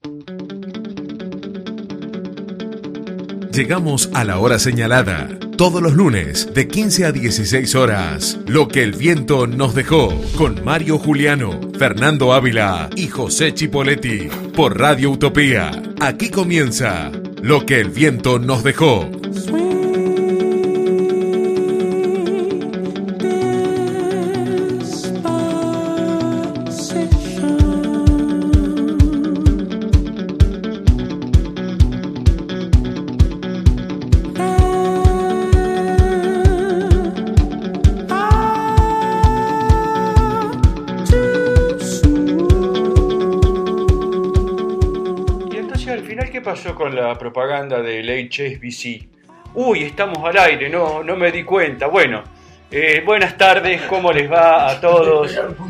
Llegamos a la hora señalada, todos los lunes de 15 a 16 horas. Lo que el viento nos dejó, con Mario Juliano, Fernando Ávila y José Chipoletti, por Radio Utopía. Aquí comienza Lo que el viento nos dejó. Con la propaganda del HSBC. Uy, estamos al aire, no me di cuenta. Bueno, buenas tardes, ¿cómo les va a todos?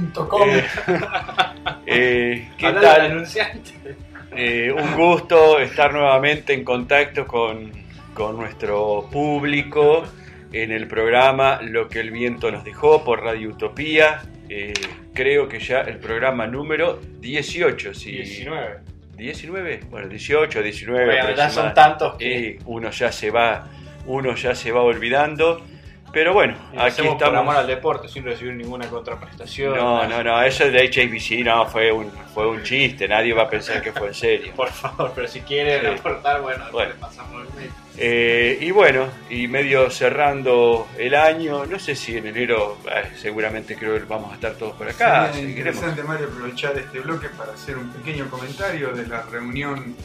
¿Qué tal? Un gusto estar nuevamente en contacto con nuestro público en el programa Lo que el viento nos dejó por Radio Utopía. Creo que ya el programa número 18. Sí. 19, bueno, 18, 19. Bueno, ya son tantos que uno ya se va olvidando. Pero bueno, aquí estamos. Por amor al deporte, sin recibir ninguna contraprestación. No, eso de HSBC fue un chiste, nadie va a pensar que fue en serio. Por favor, pero si quieren aportar, bueno, le pasamos el mail. Y bueno, y medio cerrando el año, no sé si en enero, seguramente creo que vamos a estar todos por acá. Sería interesante, Mario, aprovechar este bloque para hacer un pequeño comentario de la reunión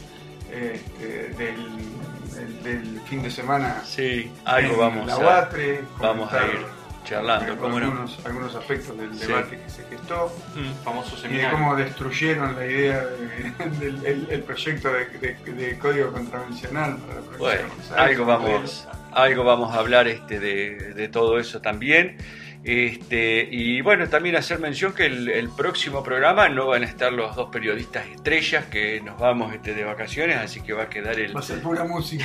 del fin de semana. Sí, algo vamos a ir charlando, algunos aspectos del debate que se gestó, famoso y seminario, de cómo destruyeron la idea del proyecto de código contravencional para la provincia. Algo vamos a hablar de todo eso también. Y bueno, también hacer mención que el próximo programa no van a estar los dos periodistas estrellas, que nos vamos de vacaciones, así que va a quedar va a ser pura música.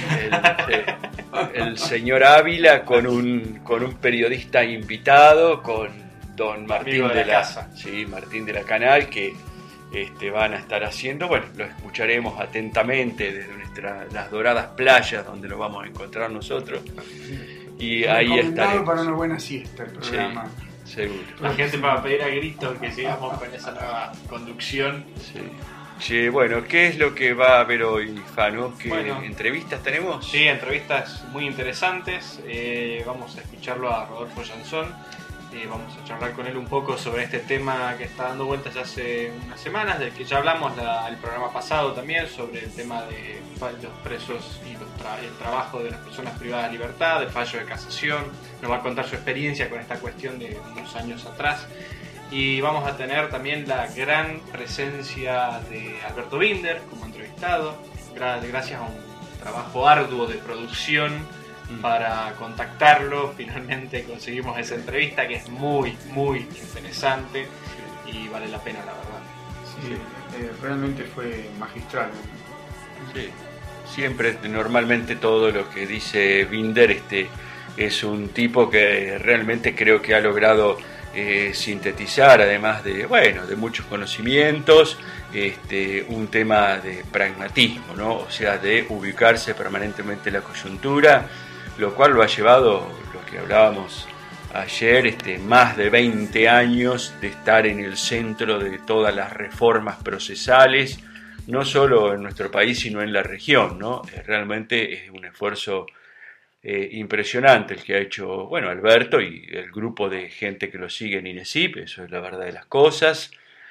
el señor Ávila con un periodista invitado, con don Martín de la casa. Sí, Martín de la Canal, que van a estar haciendo. Bueno, lo escucharemos atentamente desde las doradas playas donde lo vamos a encontrar nosotros. Y ahí estaremos. Para una buena siesta el programa. Sí, seguro. La gente va a pedir a gritos que sigamos con esa nueva conducción. Sí, bueno, ¿qué es lo que va a haber hoy, Fano? ¿Qué entrevistas tenemos? Sí, entrevistas muy interesantes. Vamos a escucharlo a Rodolfo Jansson. Vamos a charlar con él un poco sobre este tema que está dando vueltas ya hace unas semanas, del que ya hablamos el programa pasado también, sobre el tema de los presos y el trabajo de las personas privadas de libertad, el fallo de casación. Nos va a contar su experiencia con esta cuestión de unos años atrás. Y vamos a tener también la gran presencia de Alberto Binder como entrevistado, gracias a un trabajo arduo de producción. Para contactarlo, finalmente conseguimos esa entrevista que es muy, muy interesante y vale la pena, la verdad. Sí. Realmente fue magistral. Sí. Siempre, normalmente todo lo que dice Binder es un tipo que realmente creo que ha logrado sintetizar, además de muchos conocimienos, un tema de pragmatismo, ¿no? O sea, de ubicarse permanentemente en la coyuntura, lo cual lo ha llevado, lo que hablábamos ayer, más de 20 años de estar en el centro de todas las reformas procesales, no solo en nuestro país, sino en la región, ¿no? Realmente es un esfuerzo impresionante el que ha hecho, Alberto y el grupo de gente que lo sigue en INESIP, eso es la verdad de las cosas,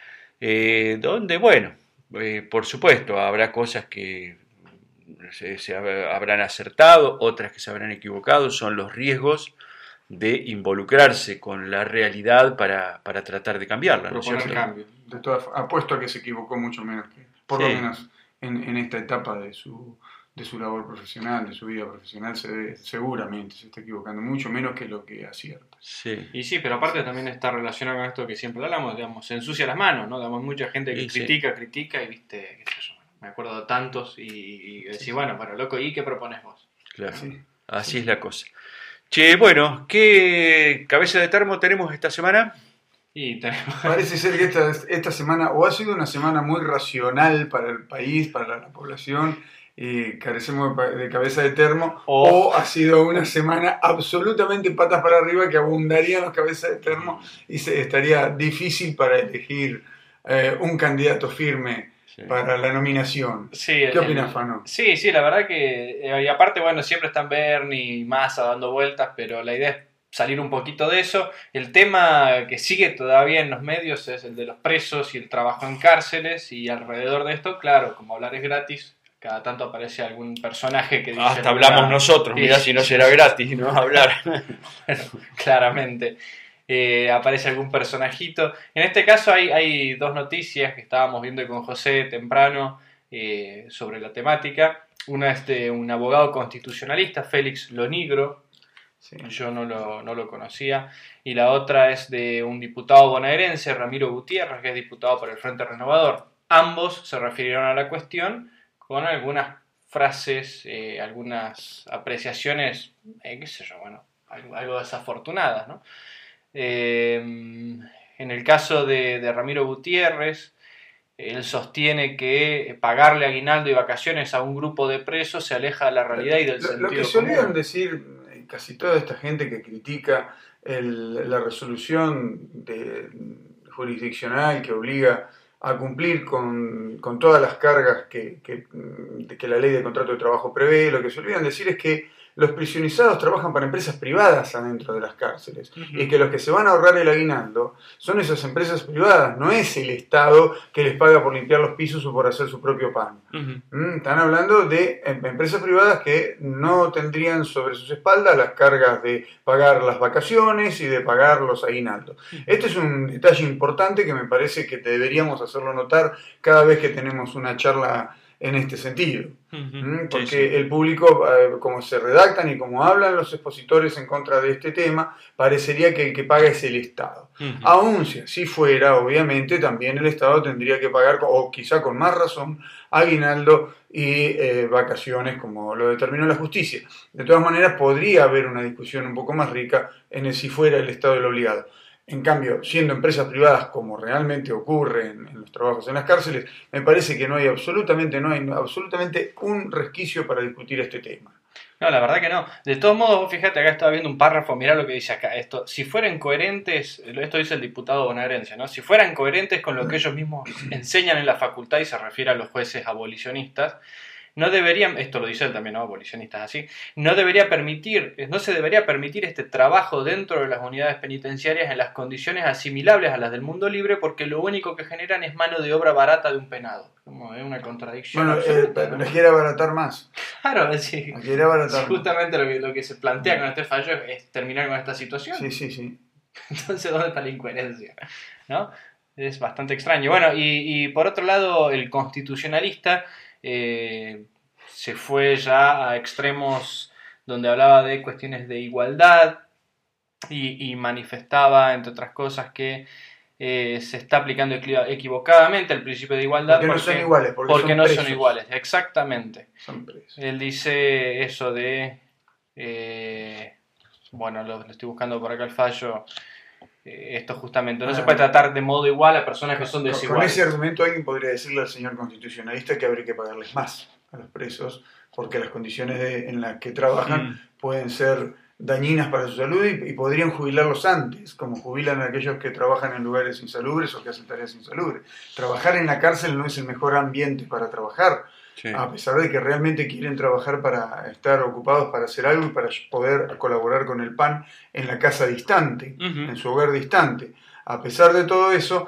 donde, por supuesto, habrá cosas que se habrán acertado, otras que se habrán equivocado, son los riesgos de involucrarse con la realidad para tratar de cambiarla, ¿no es cierto? Cambio. Apuesto a que se equivocó mucho menos que, por lo menos en esta etapa de su labor profesional, de su vida profesional, seguramente se está equivocando mucho menos que lo que acierta. Sí. Y sí, pero aparte también está relacionado con esto que siempre hablamos, digamos, se ensucia las manos, ¿no? Digamos, mucha gente que critica y viste, qué sé yo, me acuerdo de tantos y decís, loco, ¿y qué propones vos? Claro, así es la cosa. Che, ¿qué cabeza de termo tenemos esta semana? Y tenemos... Parece ser que esta semana o ha sido una semana muy racional para el país, para la población, y carecemos de cabeza de termo, o ha sido una semana absolutamente patas para arriba que abundarían las cabezas de termo y estaría difícil para elegir un candidato firme para la nominación. Sí, ¿Qué opinas, Fano? Sí, la verdad que... y aparte, bueno, siempre están Bernie y Massa dando vueltas, pero la idea es salir un poquito de eso. El tema que sigue todavía en los medios es el de los presos y el trabajo en cárceles, y alrededor de esto, claro, como hablar es gratis, cada tanto aparece algún personaje que dice... Hasta hablamos nosotros, mirá si no será gratis, ¿no? Hablar. Bueno, claramente. Aparece algún personajito. En este caso hay dos noticias que estábamos viendo con José temprano sobre la temática. Una es de un abogado constitucionalista, Félix Lonigro. Sí. Yo no lo conocía. Y la otra es de un diputado bonaerense, Ramiro Gutiérrez, que es diputado por el Frente Renovador. Ambos se refirieron a la cuestión con algunas frases, algunas apreciaciones, qué sé yo, bueno, algo desafortunadas, ¿no? En el caso de Ramiro Gutiérrez, él sostiene que pagarle aguinaldo y vacaciones a un grupo de presos se aleja de la realidad y del sentido común. Lo que solían decir casi toda esta gente que critica la resolución jurisdiccional que obliga a cumplir con todas las cargas que la ley de contrato de trabajo prevé, lo que se olvidan decir es que los prisionizados trabajan para empresas privadas adentro de las cárceles. Uh-huh. Y que los que se van a ahorrar el aguinaldo son esas empresas privadas, no es el Estado que les paga por limpiar los pisos o por hacer su propio pan. Uh-huh. Están hablando de empresas privadas que no tendrían sobre sus espaldas las cargas de pagar las vacaciones y de pagar los aguinaldos. Uh-huh. Este es un detalle importante que me parece que deberíamos hacerlo notar cada vez que tenemos una charla en este sentido. Uh-huh. Porque sí. El público, como se redactan y como hablan los expositores en contra de este tema, parecería que el que paga es el Estado. Uh-huh. Aún si así fuera, obviamente también el Estado tendría que pagar, o quizá con más razón, aguinaldo y vacaciones, como lo determinó la justicia. De todas maneras, podría haber una discusión un poco más rica en el si fuera el Estado el obligado. En cambio, siendo empresas privadas, como realmente ocurre en los trabajos en las cárceles, me parece que no hay absolutamente un resquicio para discutir este tema. No, la verdad que no. De todos modos, fíjate, acá estaba viendo un párrafo, mirá lo que dice acá. Esto, si fueran coherentes, esto dice el diputado bonaerense, ¿no? Si fueran coherentes con lo que ellos mismos enseñan en la facultad, y se refiere a los jueces abolicionistas, no deberían, esto lo dice él también, ¿no? Abolicionistas así, no se debería permitir este trabajo dentro de las unidades penitenciarias en las condiciones asimilables a las del mundo libre, porque lo único que generan es mano de obra barata de un penado. Como es una contradicción. Bueno, les quiere abaratar más. Claro, sí. Les quiere abaratar justamente lo que se plantea con este fallo es terminar con esta situación. Sí. Entonces, ¿dónde está la incoherencia? ¿No? Es bastante extraño. Bueno, y por otro lado, el constitucionalista se fue ya a extremos donde hablaba de cuestiones de igualdad y manifestaba, entre otras cosas, que se está aplicando equivocadamente el principio de igualdad porque no son iguales, porque no son iguales, exactamente. Son presos. Él dice eso de bueno, lo estoy buscando por acá el fallo. Esto justamente, no se puede tratar de modo igual a personas que son desiguales. Con ese argumento alguien podría decirle al señor constitucionalista que habría que pagarles más a los presos porque las condiciones en las que trabajan pueden ser dañinas para su salud y podrían jubilarlos antes, como jubilan a aquellos que trabajan en lugares insalubres o que hacen tareas insalubres. Trabajar en la cárcel no es el mejor ambiente para trabajar. Sí. A pesar de que realmente quieren trabajar para estar ocupados para hacer algo y para poder colaborar con el PAN en la casa distante, en su hogar distante. A pesar de todo eso,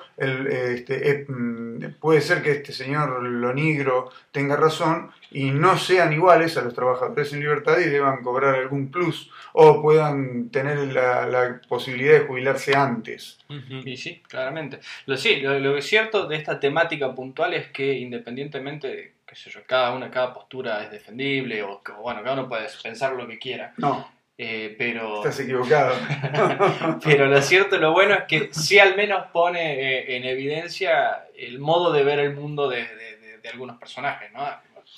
puede ser que este señor Lonigro tenga razón y no sean iguales a los trabajadores en libertad y deban cobrar algún plus o puedan tener la posibilidad de jubilarse antes. Y sí, claramente. Lo que es cierto de esta temática puntual es que independientemente de, qué sé yo, cada postura es defendible o bueno, cada uno puede pensar lo que quiera. No. Pero estás equivocado. Pero lo cierto, lo bueno es que sí al menos pone en evidencia el modo de ver el mundo de algunos personajes, ¿no?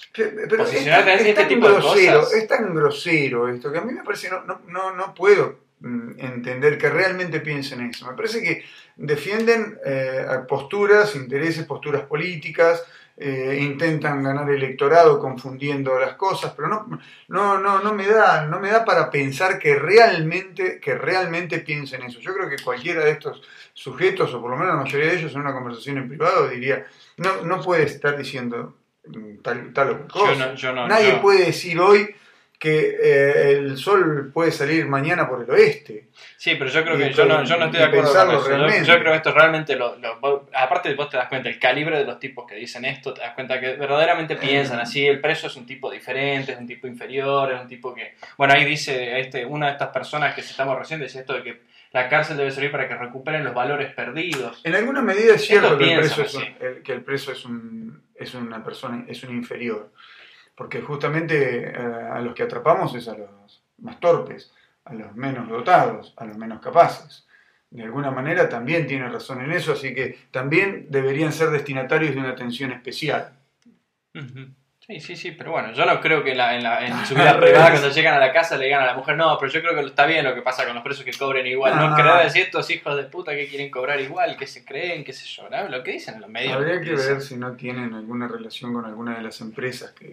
Pero es tan grosero esto que a mí me parece no puedo entender que realmente piensen eso. Me parece que defienden posturas, intereses, posturas políticas, intentan ganar electorado confundiendo las cosas, pero no me da para pensar que realmente piensen eso. Yo creo que cualquiera de estos sujetos, o por lo menos la mayoría de ellos, en una conversación en privado diría, no puede estar diciendo tal cosa. Nadie puede decir hoy que el sol puede salir mañana por el oeste. Sí, pero yo creo que yo no estoy de acuerdo con eso. Yo creo que esto realmente aparte vos te das cuenta el calibre de los tipos que dicen esto, te das cuenta que verdaderamente piensan así. El preso es un tipo diferente, es un tipo inferior, es un tipo que, bueno, ahí dice una de estas personas que citamos recién, decía esto de que la cárcel debe servir para que recuperen los valores perdidos. En alguna medida es cierto que el preso es una persona, es un inferior, porque justamente a los que atrapamos es a los más torpes, a los menos dotados, a los menos capaces. De alguna manera también tiene razón en eso, así que también deberían ser destinatarios de una atención especial. Uh-huh. Sí, pero bueno, yo no creo que en su vida privada, cuando llegan a la casa, le digan a la mujer, no, pero yo creo que está bien lo que pasa con los presos que cobren igual. No creo decir estos hijos de puta que quieren cobrar igual, que se creen, qué sé yo, ¿no? Lo que dicen en los medios. Habría que ver si no tienen alguna relación con alguna de las empresas que...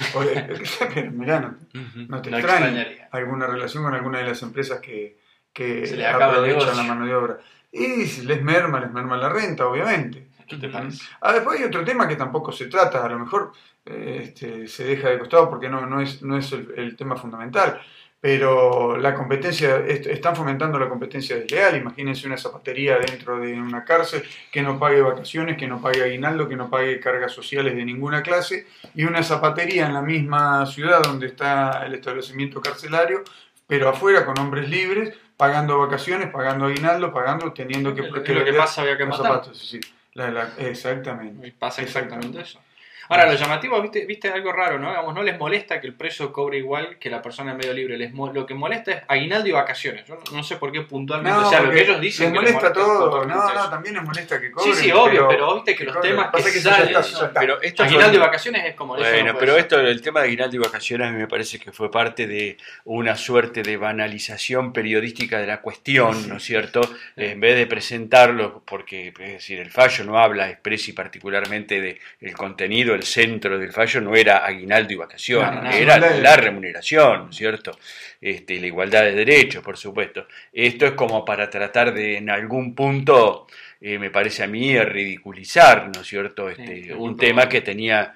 Mirá, no te extrañaría alguna relación con alguna de las empresas que se le aprovechan la mano de obra. Y les merma la renta, obviamente. ¿Qué te parece? Después hay otro tema que tampoco se trata, a lo mejor se deja de costado porque no es el tema fundamental, pero la competencia, están fomentando la competencia desleal. Imagínense una zapatería dentro de una cárcel que no pague vacaciones, que no pague aguinaldo, que no pague cargas sociales de ninguna clase, y una zapatería en la misma ciudad donde está el establecimiento carcelario, pero afuera con hombres libres, pagando vacaciones, pagando aguinaldo, teniendo que lo que pasa había que los matar. zapatos, sí. Exactamente. Pasa exactamente eso. Ahora, lo llamativo, viste algo raro, ¿no? Digamos, no les molesta que el preso cobre igual que la persona en medio libre. Lo que molesta es aguinaldo y vacaciones. Yo no sé por qué puntualmente, o sea, lo que ellos dicen. Les molesta todo. También les molesta que cobren. Sí, obvio, pero viste que los temas que salen. Pero aguinaldo y vacaciones es como eso. Bueno, pero el tema de aguinaldo y vacaciones a mí me parece que fue parte de una suerte de banalización periodística de la cuestión, ¿no es cierto? En vez de presentarlo, porque, es decir, el fallo no habla expresi particularmente del contenido. El centro del fallo no era aguinaldo y vacaciones, era la remuneración, ¿no es cierto? La igualdad de derechos, por supuesto. Esto es como para tratar de, en algún punto, me parece a mí, ridiculizar, ¿no es cierto? Un tema que tenía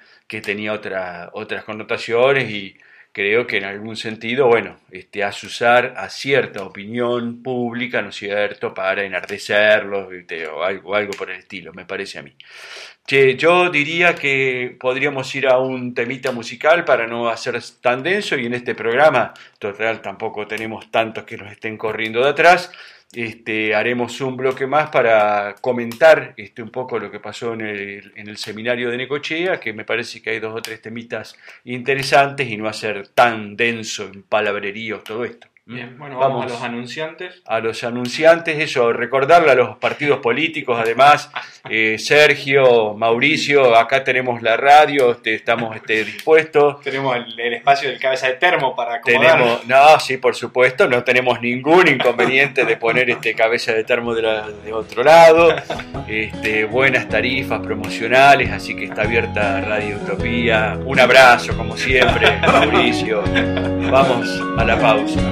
otras connotaciones, y creo que en algún sentido, bueno, azuzar a cierta opinión pública, ¿no es cierto?, para enardecerlos, o algo por el estilo, me parece a mí. Yo diría que podríamos ir a un temita musical para no hacer tan denso, y en este programa, total, tampoco tenemos tantos que nos estén corriendo de atrás. Haremos un bloque más para comentar un poco lo que pasó en el seminario de Necochea, que me parece que hay 2 o 3 temitas interesantes, y no hacer tan denso en palabreríos todo esto. Bien, bueno, vamos a los anunciantes. A los anunciantes, eso, recordarle a los partidos políticos, además, Sergio, Mauricio, acá tenemos la radio, estamos dispuestos. Tenemos el espacio del cabeza de termo para acomodar. Sí, por supuesto, no tenemos ningún inconveniente de poner cabeza de termo de otro lado. Buenas tarifas promocionales, así que está abierta Radio Utopía. Un abrazo, como siempre, Mauricio. Vamos a la pausa.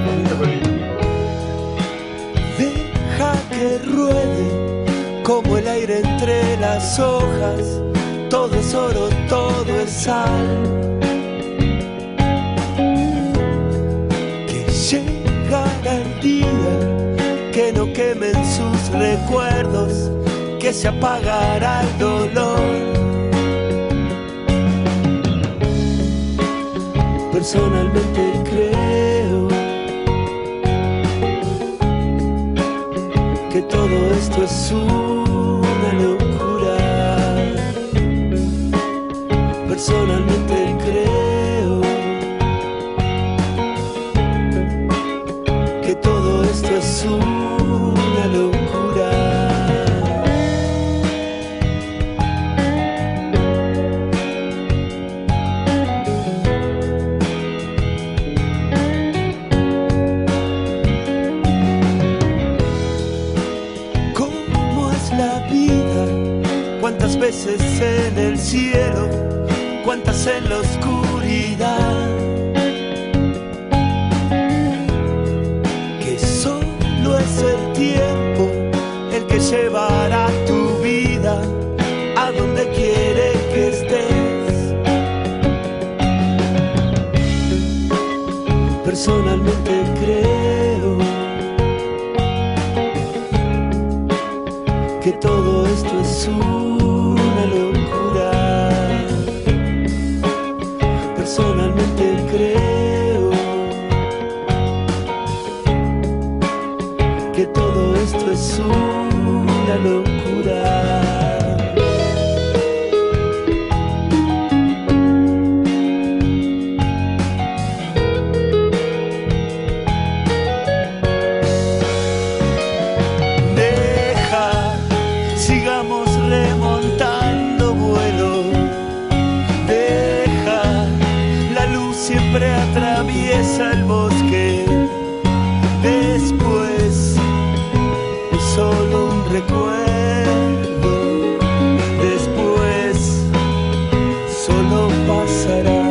Deja que ruede como el aire entre las hojas, todo es oro, todo es sal. Que llegará el día que no quemen sus recuerdos, que se apagará el dolor. Personalmente creo que todo esto es una locura. Personalmente creo que todo esto es una locura. solos en la oscuridad, que solo es el tiempo el que llevará tu vida a donde quiere que estés. Personalmente creo que todo esto es una locura. Personalmente creo que todo esto es una locura. Atraviesa el bosque, después es solo un recuerdo, después solo pasará.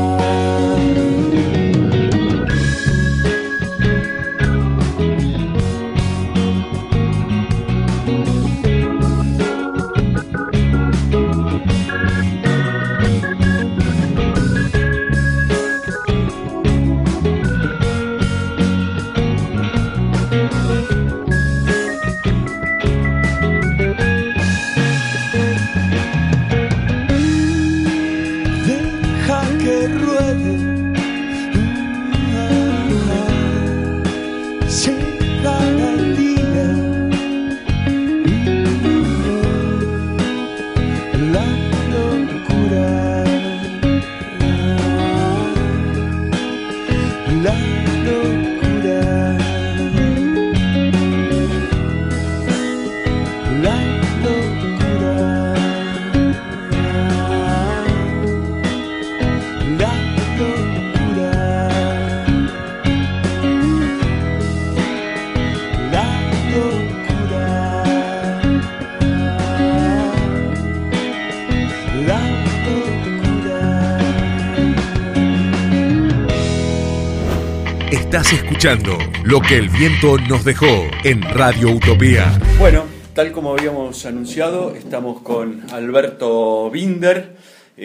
Estás escuchando Lo que el viento nos dejó en Radio Utopía. Bueno, tal como habíamos anunciado, estamos con Alberto Binder,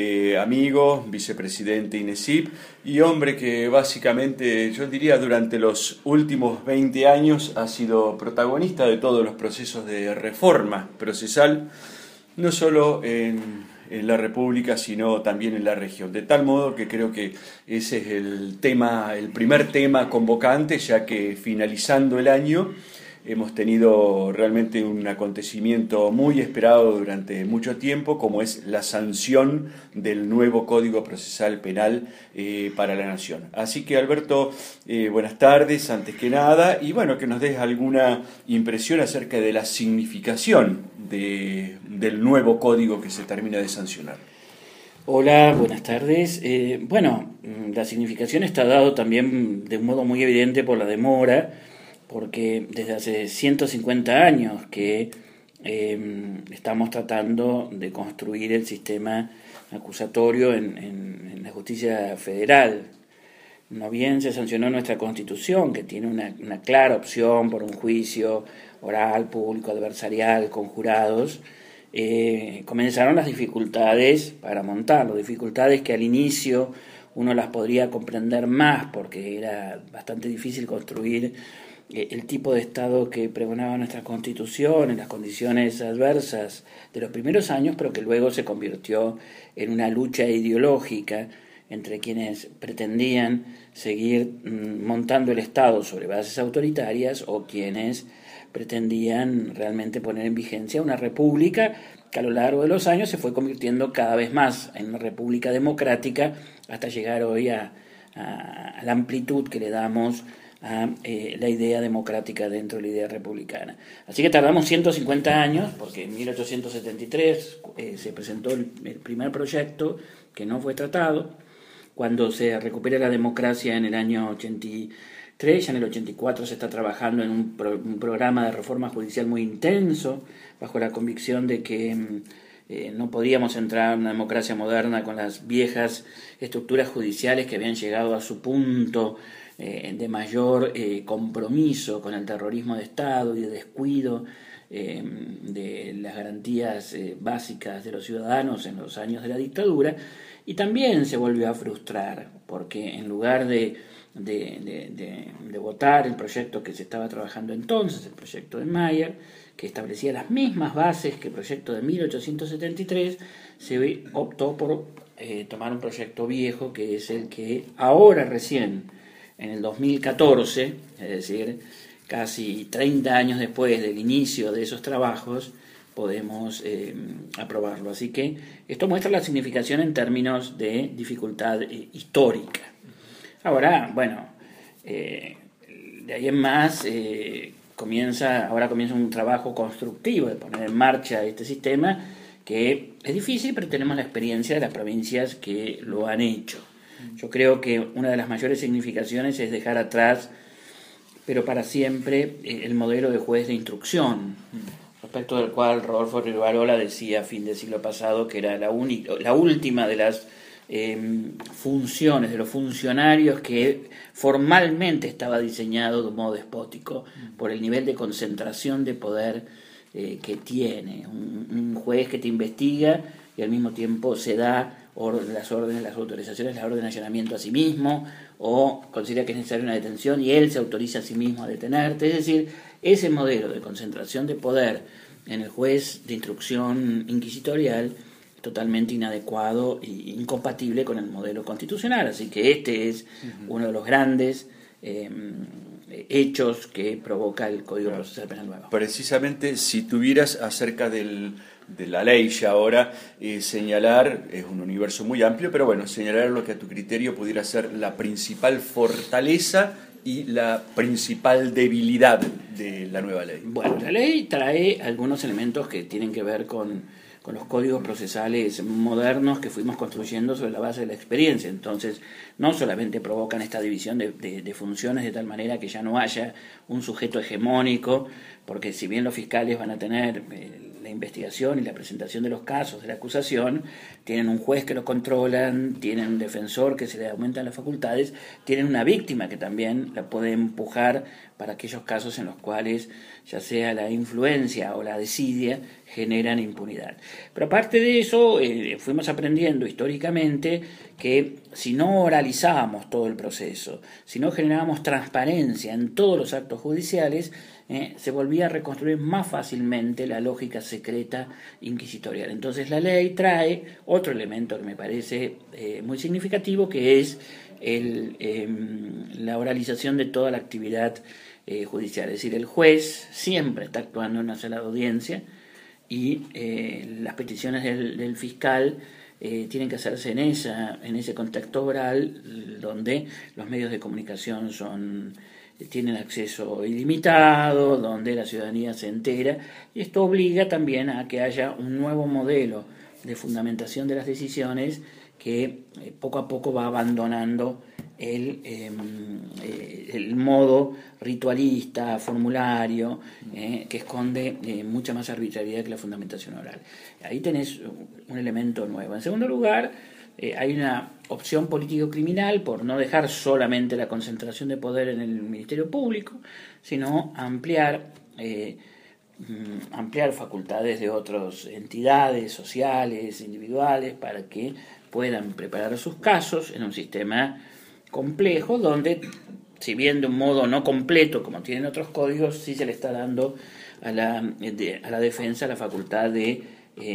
amigo, vicepresidente INESIP y hombre que básicamente, yo diría, durante los últimos 20 años ha sido protagonista de todos los procesos de reforma procesal, no solo en la República, sino también en la región. De tal modo que creo que ese es el primer tema convocante, ya que finalizando el año hemos tenido realmente un acontecimiento muy esperado durante mucho tiempo, como es la sanción del nuevo Código Procesal Penal para la Nación. Así que, Alberto, buenas tardes, antes que nada, y bueno, que nos des alguna impresión acerca de la significación del nuevo código que se termina de sancionar. Hola, buenas tardes. La significación está dado también de un modo muy evidente por la demora, porque desde hace 150 años que estamos tratando de construir el sistema acusatorio en la justicia federal. No bien se sancionó nuestra Constitución, que tiene una clara opción por un juicio oral, público, adversarial, con jurados, comenzaron las dificultades para montarlo, dificultades que al inicio uno las podría comprender más porque era bastante difícil construir el tipo de Estado que pregonaba nuestra Constitución en las condiciones adversas de los primeros años, pero que luego se convirtió en una lucha ideológica entre quienes pretendían seguir montando el Estado sobre bases autoritarias o quienes pretendían realmente poner en vigencia una república que a lo largo de los años se fue convirtiendo cada vez más en una república democrática hasta llegar hoy a la amplitud que le damos a la idea democrática dentro de la idea republicana. Así que tardamos 150 años, porque en 1873 se presentó el primer proyecto que no fue tratado. Cuando se recupera la democracia en el año 83, ya en el 84 se está trabajando en un programa de reforma judicial muy intenso, bajo la convicción de que no podíamos entrar en una democracia moderna con las viejas estructuras judiciales que habían llegado a su punto de mayor compromiso con el terrorismo de Estado y de descuido de las garantías básicas de los ciudadanos en los años de la dictadura, y también se volvió a frustrar, porque en lugar de votar el proyecto que se estaba trabajando entonces, el proyecto de Mayer, que establecía las mismas bases que el proyecto de 1873, se optó por tomar un proyecto viejo, que es el que ahora recién, en el 2014, es decir, casi 30 años después del inicio de esos trabajos, podemos aprobarlo. Así que esto muestra la significación en términos de dificultad histórica. Ahora, bueno, de ahí en más comienza un trabajo constructivo de poner en marcha este sistema, que es difícil, pero tenemos la experiencia de las provincias que lo han hecho. Yo creo que una de las mayores significaciones es dejar atrás, pero para siempre, el modelo de juez de instrucción, respecto del cual Rodolfo Rivarola decía a fin del siglo pasado que era la última de las funciones, de los funcionarios que formalmente estaba diseñado de un modo despótico por el nivel de concentración de poder que tiene. Un juez que te investiga y al mismo tiempo se da las órdenes, las autorizaciones, la orden de allanamiento a sí mismo, o considera que es necesaria una detención y él se autoriza a sí mismo a detenerte. Es decir, ese modelo de concentración de poder en el juez de instrucción inquisitorial es totalmente inadecuado e incompatible con el modelo constitucional. Así que este es uno de los grandes hechos que provoca el Código Procesal Penal nuevo. Precisamente, si tuvieras acerca de la ley ya ahora, señalar, es un universo muy amplio, pero bueno, señalar lo que a tu criterio pudiera ser la principal fortaleza y la principal debilidad de la nueva ley. Bueno, la ley trae algunos elementos que tienen que ver con los códigos procesales modernos que fuimos construyendo sobre la base de la experiencia. Entonces, no solamente provocan esta división de funciones de tal manera que ya no haya un sujeto hegemónico, porque si bien los fiscales van a tener la investigación y la presentación de los casos de la acusación, tienen un juez que lo controlan, tienen un defensor que se le aumentan las facultades, tienen una víctima que también la puede empujar para aquellos casos en los cuales ya sea la influencia o la desidia generan impunidad. Pero aparte de eso, fuimos aprendiendo históricamente que si no oralizábamos todo el proceso, si no generábamos transparencia en todos los actos judiciales, se volvía a reconstruir más fácilmente la lógica secreta inquisitorial. Entonces la ley trae otro elemento que me parece muy significativo, que es la oralización de toda la actividad judicial. Es decir, el juez siempre está actuando en una sala de audiencia y las peticiones del fiscal tienen que hacerse en ese contexto oral, donde los medios de comunicación tienen acceso ilimitado, donde la ciudadanía se entera, y esto obliga también a que haya un nuevo modelo de fundamentación de las decisiones que poco a poco va abandonando el modo ritualista, formulario, que esconde mucha más arbitrariedad que la fundamentación oral. Ahí tenés un elemento nuevo. En segundo lugar, hay una opción político-criminal por no dejar solamente la concentración de poder en el Ministerio Público, sino ampliar facultades de otras entidades sociales, individuales, para que puedan preparar sus casos en un sistema complejo, donde, si bien de un modo no completo como tienen otros códigos, sí se le está dando a la defensa la facultad de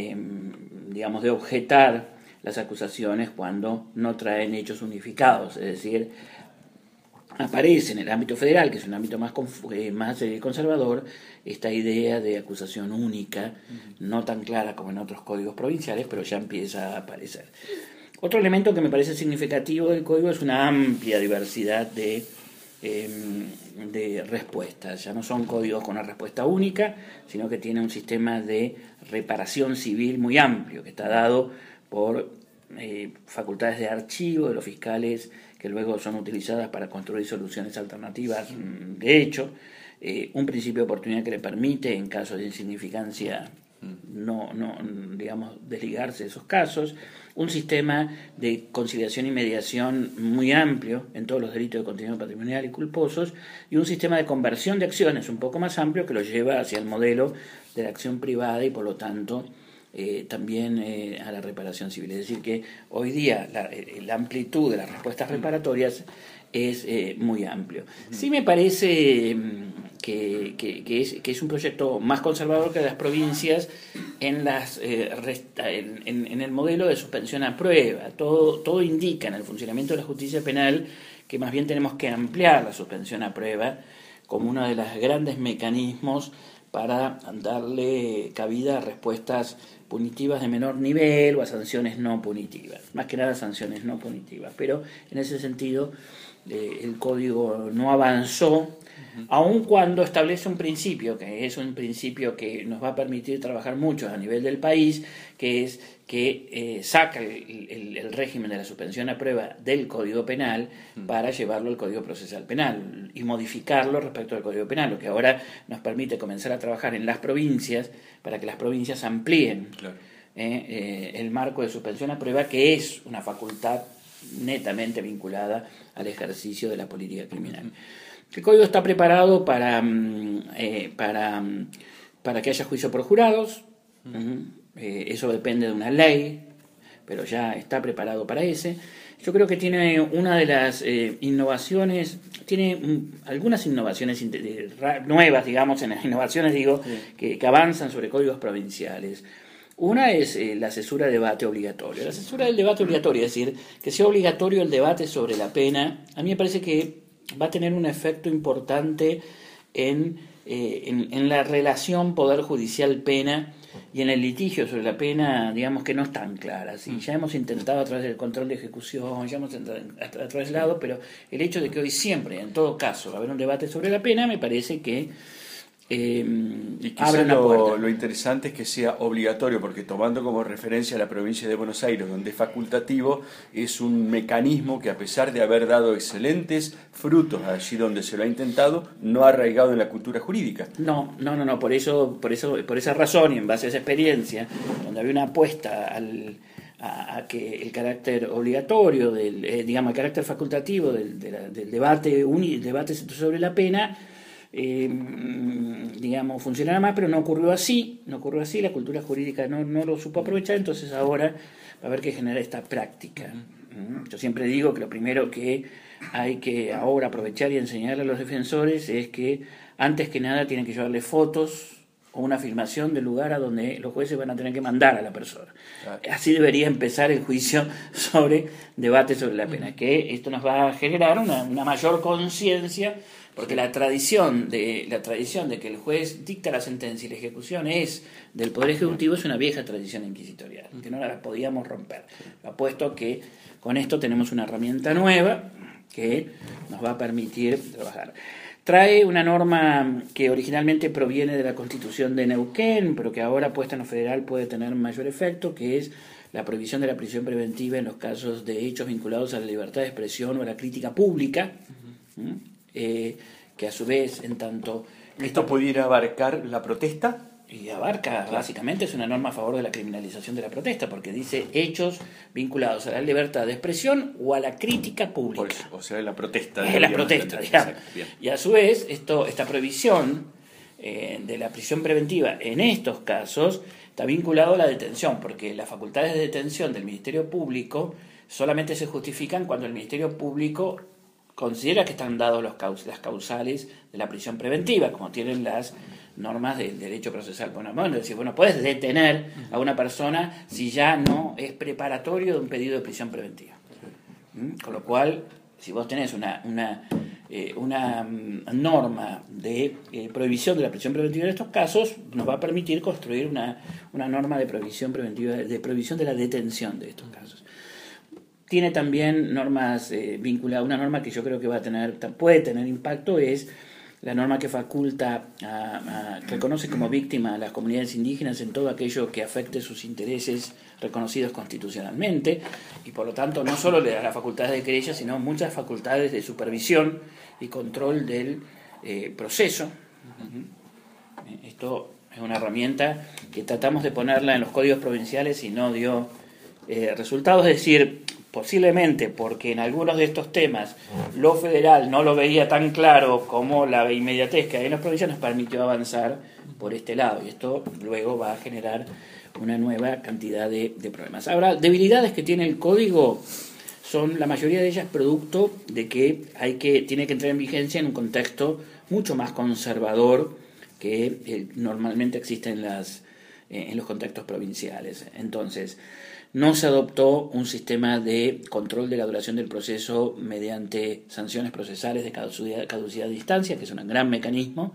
objetar las acusaciones cuando no traen hechos unificados. Es decir, aparece en el ámbito federal, que es un ámbito más conservador, esta idea de acusación única, no tan clara como en otros códigos provinciales, pero ya empieza a aparecer. Otro elemento que me parece significativo del código es una amplia diversidad de respuestas. Ya no son códigos con una respuesta única, sino que tiene un sistema de reparación civil muy amplio, que está dado por facultades de archivo de los fiscales, que luego son utilizadas para construir soluciones alternativas de hecho, un principio de oportunidad que le permite, en caso de insignificancia digamos, desligarse de esos casos, un sistema de conciliación y mediación muy amplio en todos los delitos de contenido patrimonial y culposos, y un sistema de conversión de acciones un poco más amplio que lo lleva hacia el modelo de la acción privada y por lo tanto también a la reparación civil. Es decir, que hoy día la amplitud de las respuestas reparatorias es muy amplio. Sí me parece que es un proyecto más conservador que las provincias en el modelo de suspensión a prueba. Todo indica en el funcionamiento de la justicia penal que más bien tenemos que ampliar la suspensión a prueba como uno de los grandes mecanismos para darle cabida a respuestas punitivas de menor nivel o a sanciones no punitivas, más que nada sanciones no punitivas. Pero en ese sentido el código no avanzó, aun cuando establece un principio, que es un principio que nos va a permitir trabajar mucho a nivel del país, que es que saca el régimen de la suspensión a prueba del Código Penal para llevarlo al Código Procesal Penal y modificarlo respecto al Código Penal, lo que ahora nos permite comenzar a trabajar en las provincias para que las provincias amplíen el marco de suspensión a prueba, que es una facultad netamente vinculada al ejercicio de la política criminal. El código está preparado para que haya juicio por jurados. Eso depende de una ley, pero ya está preparado para ese. Yo creo que tiene una de las innovaciones, tiene algunas innovaciones nuevas, digamos, en las innovaciones que avanzan sobre códigos provinciales. Una es la cesura de debate obligatorio. La cesura del debate obligatorio, es decir, que sea obligatorio el debate sobre la pena, a mí me parece que va a tener un efecto importante en la relación poder judicial-pena y en el litigio sobre la pena, digamos que no es tan clara. ¿Sí? Ya hemos intentado a través del control de ejecución, ya hemos intentado a través del lado, pero el hecho de que hoy siempre, en todo caso, va a haber un debate sobre la pena, me parece que y abre una puerta. Lo interesante es que sea obligatorio, porque tomando como referencia la provincia de Buenos Aires, donde es facultativo, es un mecanismo que, a pesar de haber dado excelentes frutos allí donde se lo ha intentado, no ha arraigado en la cultura jurídica. No, por esa razón y en base a esa experiencia, donde había una apuesta a que el carácter obligatorio, el carácter facultativo del debate sobre la pena, funcionara más, pero no ocurrió así, la cultura jurídica no lo supo aprovechar, entonces ahora va a haber que generar esta práctica. Yo siempre digo que lo primero que hay que ahora aprovechar y enseñarle a los defensores es que antes que nada tienen que llevarle fotos o una filmación del lugar a donde los jueces van a tener que mandar a la persona. Así debería empezar el juicio sobre debate sobre la pena, que esto nos va a generar una mayor conciencia, porque la tradición de que el juez dicta la sentencia y la ejecución es del Poder Ejecutivo es una vieja tradición inquisitorial, que no la podíamos romper. Apuesto que con esto tenemos una herramienta nueva que nos va a permitir trabajar. Trae una norma que originalmente proviene de la Constitución de Neuquén, pero que ahora puesta en lo federal puede tener mayor efecto, que es la prohibición de la prisión preventiva en los casos de hechos vinculados a la libertad de expresión o a la crítica pública. Que a su vez, en tanto... ¿Esto pudiera abarcar la protesta? Y abarca, básicamente, es una norma a favor de la criminalización de la protesta, porque dice hechos vinculados a la libertad de expresión o a la crítica pública. O sea, la protesta. Es la protesta, digamos. Y a su vez, esta prohibición de la prisión preventiva en estos casos está vinculado a la detención, porque las facultades de detención del Ministerio Público solamente se justifican cuando el Ministerio Público considera que están dados las causales de la prisión preventiva, como tienen las normas del derecho procesal. Puedes detener a una persona si ya no es preparatorio de un pedido de prisión preventiva. Con lo cual, si vos tenés una norma de prohibición de la prisión preventiva en estos casos, nos va a permitir construir una norma de prohibición preventiva, de prohibición de la detención de estos casos. Tiene también normas vinculadas. Una norma que yo creo que puede tener impacto es la norma que faculta, reconoce como víctima a las comunidades indígenas en todo aquello que afecte sus intereses reconocidos constitucionalmente, y por lo tanto no solo le da las facultades de querella, sino muchas facultades de supervisión y control del proceso. Esto Es una herramienta que tratamos de ponerla en los códigos provinciales y no dio resultados. Es decir, posiblemente porque en algunos de estos temas lo federal no lo veía tan claro como la inmediatez que hay en las provincias, nos permitió avanzar por este lado. Y esto luego va a generar una nueva cantidad de problemas. Ahora, debilidades que tiene el código son la mayoría de ellas producto de que tiene que entrar en vigencia en un contexto mucho más conservador que normalmente existe en los contextos provinciales. Entonces, no se adoptó un sistema de control de la duración del proceso mediante sanciones procesales de caducidad a distancia, que es un gran mecanismo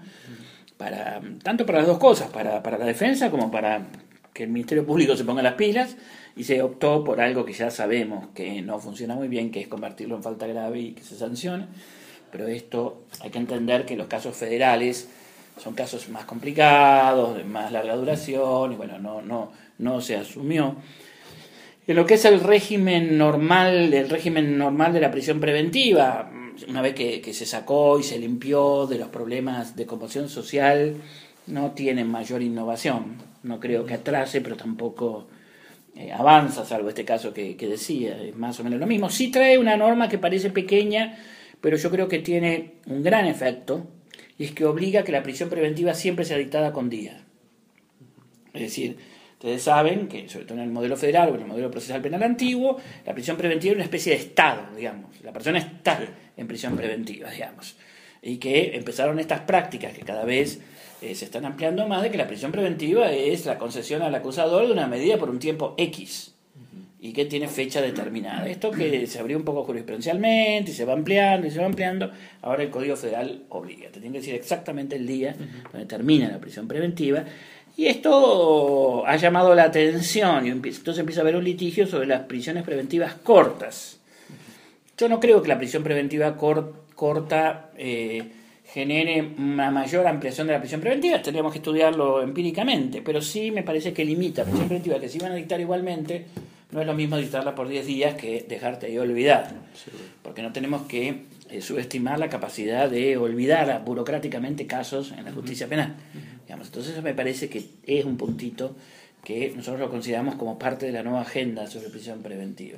tanto para las dos cosas, para la defensa como para que el Ministerio Público se ponga las pilas, y se optó por algo que ya sabemos que no funciona muy bien, que es convertirlo en falta grave y que se sancione. Pero esto hay que entender que los casos federales son casos más complicados, de más larga duración, y bueno, no se asumió. En lo que es el régimen normal de la prisión preventiva, una vez que se sacó y se limpió de los problemas de conmoción social, no tiene mayor innovación. No creo que atrase, pero tampoco avanza, salvo este caso que decía, es más o menos lo mismo. Sí trae una norma que parece pequeña, pero yo creo que tiene un gran efecto, y es que obliga a que la prisión preventiva siempre sea dictada con día. Es decir, ustedes saben que, sobre todo en el modelo federal o en el modelo procesal penal antiguo, la prisión preventiva es una especie de estado, digamos. La persona está en prisión preventiva, digamos. Y que empezaron estas prácticas que cada vez se están ampliando más, de que la prisión preventiva es la concesión al acusador de una medida por un tiempo X y que tiene fecha determinada. Esto que se abrió un poco jurisprudencialmente y se va ampliando, ahora el Código Federal obliga. Te tiene que decir exactamente el día donde termina la prisión preventiva. Y esto ha llamado la atención, y entonces empieza a haber un litigio sobre las prisiones preventivas cortas. Yo no creo que la prisión preventiva corta genere una mayor ampliación de la prisión preventiva, tendríamos que estudiarlo empíricamente, pero sí me parece que limita la prisión preventiva, que si van a dictar igualmente, no es lo mismo dictarla por 10 días que dejarte ahí olvidar, porque no tenemos que subestimar la capacidad de olvidar burocráticamente casos en la justicia penal. Digamos, entonces eso me parece que es un puntito que nosotros lo consideramos como parte de la nueva agenda sobre prisión preventiva.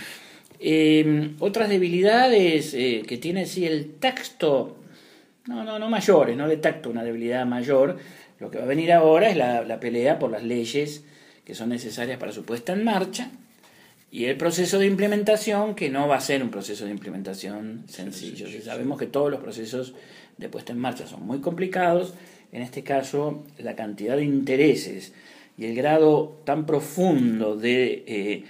Otras debilidades que tiene sí el texto, no mayores, no detecto una debilidad mayor. Lo que va a venir ahora es la pelea por las leyes que son necesarias para su puesta en marcha, y el proceso de implementación, que no va a ser un proceso de implementación sencillo. Sabemos que todos los procesos de puesta en marcha son muy complicados. En este caso, la cantidad de intereses y el grado tan profundo de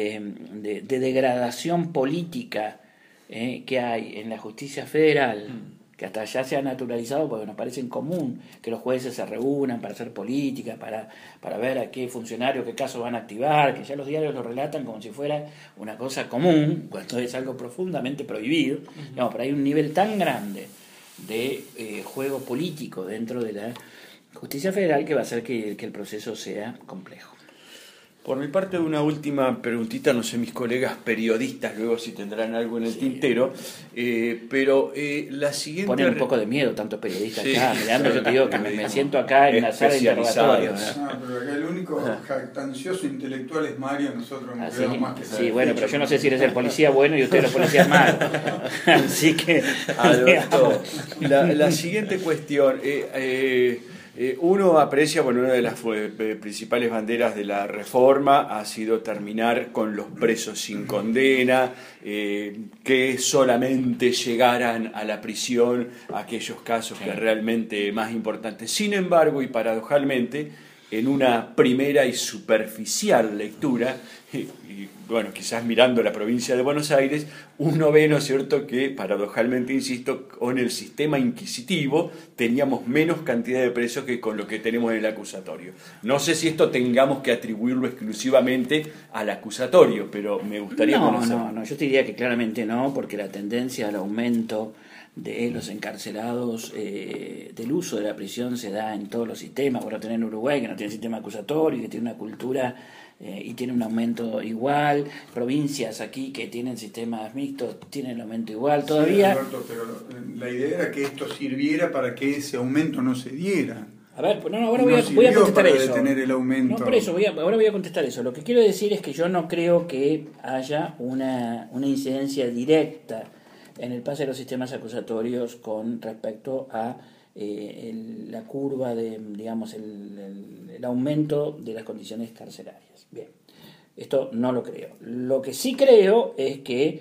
degradación política que hay en la justicia federal, que hasta ya se ha naturalizado porque nos parece en común que los jueces se reúnan para hacer política, para ver a qué funcionario, qué casos van a activar, que ya los diarios lo relatan como si fuera una cosa común, cuando es algo profundamente prohibido. Digamos, pero hay un nivel tan grande de juego político dentro de la justicia federal que va a hacer que el proceso sea complejo. Por mi parte, una última preguntita, no sé, mis colegas periodistas luego si tendrán algo en el tintero, pero la siguiente... Ponen un poco de miedo tantos periodistas acá, mirando, yo te digo que me siento acá en la sala de interrogatorios. No, pero acá el único jactancioso intelectual es Mario, nosotros hemos creado más que sí, bueno, pero yo no sé si eres el policía bueno y usted los policías malos. Así que... Alberto, la siguiente cuestión... uno aprecia, bueno, una de las principales banderas de la reforma ha sido terminar con los presos sin condena, que solamente llegaran a la prisión aquellos casos que realmente más importantes. Sin embargo, y paradojalmente, en una primera y superficial lectura, y bueno, quizás mirando la provincia de Buenos Aires, uno ve, ¿no es cierto?, que paradojalmente, insisto, con el sistema inquisitivo teníamos menos cantidad de presos que con lo que tenemos en el acusatorio. No sé si esto tengamos que atribuirlo exclusivamente al acusatorio, pero me gustaría conocer. No, yo te diría que claramente no, porque la tendencia al aumento de los encarcelados, del uso de la prisión se da en todos los sistemas. Bueno, tener en Uruguay, que no tiene sistema acusatorio, que tiene una cultura y tiene un aumento igual, provincias aquí que tienen sistemas mixtos tienen un aumento igual todavía. Sí, Alberto, pero la idea era que esto sirviera para que ese aumento no se diera. A ver, ahora No voy a sirvió contestar para eso. detener el aumento. No, por eso, ahora voy a contestar eso. Lo que quiero decir es que yo no creo que haya una incidencia directa en el pase de los sistemas acusatorios con respecto a la curva de, digamos, el aumento de las condiciones carcelarias. Bien, esto no lo creo. Lo que sí creo es que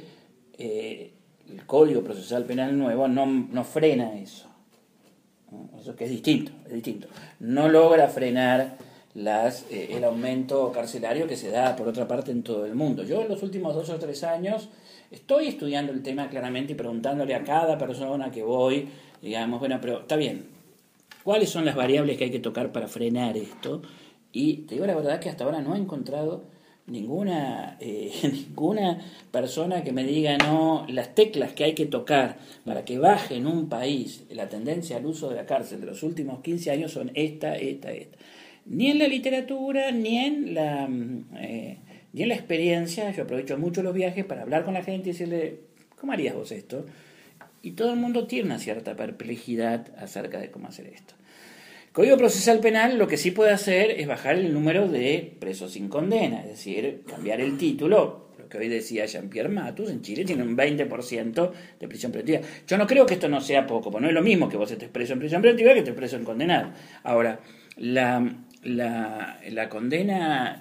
el Código Procesal Penal nuevo no frena eso. Eso que es distinto. No logra frenar el aumento carcelario que se da, por otra parte, en todo el mundo. Yo en los últimos 2 o 3 años estoy estudiando el tema claramente y preguntándole a cada persona que voy, digamos, bueno, pero está bien, ¿cuáles son las variables que hay que tocar para frenar esto? Y te digo la verdad que hasta ahora no he encontrado ninguna persona que me diga, no, las teclas que hay que tocar para que baje en un país la tendencia al uso de la cárcel de los últimos 15 años son esta. Ni en la literatura, ni en la experiencia. Yo aprovecho mucho los viajes para hablar con la gente y decirle, ¿cómo harías vos esto? Y todo el mundo tiene una cierta perplejidad acerca de cómo hacer esto. El Código Procesal Penal lo que sí puede hacer es bajar el número de presos sin condena, es decir, cambiar el título. Lo que hoy decía Jean-Pierre Matus, en Chile tiene un 20% de prisión preventiva. Yo no creo que esto no sea poco, porque no es lo mismo que vos estés preso en prisión preventiva que estés preso en condenado. Ahora, la condena,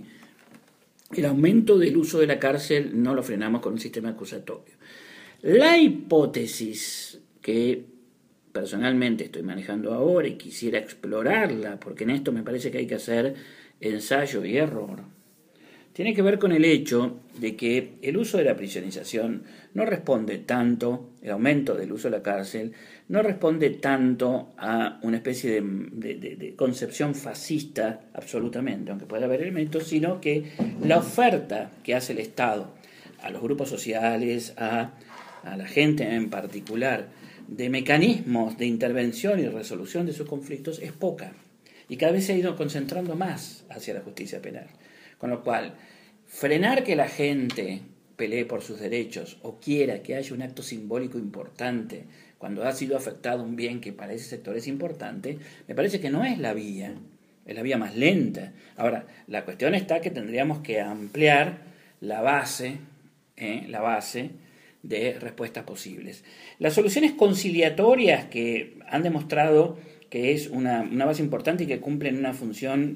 el aumento del uso de la cárcel no lo frenamos con un sistema acusatorio. La hipótesis que personalmente estoy manejando ahora y quisiera explorarla, porque en esto me parece que hay que hacer ensayo y error, tiene que ver con el hecho de que el uso de la prisionización no responde tanto, el aumento del uso de la cárcel, no responde tanto a una especie de concepción fascista absolutamente, aunque pueda haber elementos, sino que la oferta que hace el Estado a los grupos sociales, a la gente en particular, de mecanismos de intervención y resolución de sus conflictos es poca. Y cada vez se ha ido concentrando más hacia la justicia penal. Con lo cual, frenar que la gente pelee por sus derechos o quiera que haya un acto simbólico importante cuando ha sido afectado un bien que para ese sector es importante, me parece que no es la vía, es la vía más lenta. Ahora, la cuestión está que tendríamos que ampliar la base de respuestas posibles. Las soluciones conciliatorias que han demostrado que es una base importante y que cumplen una función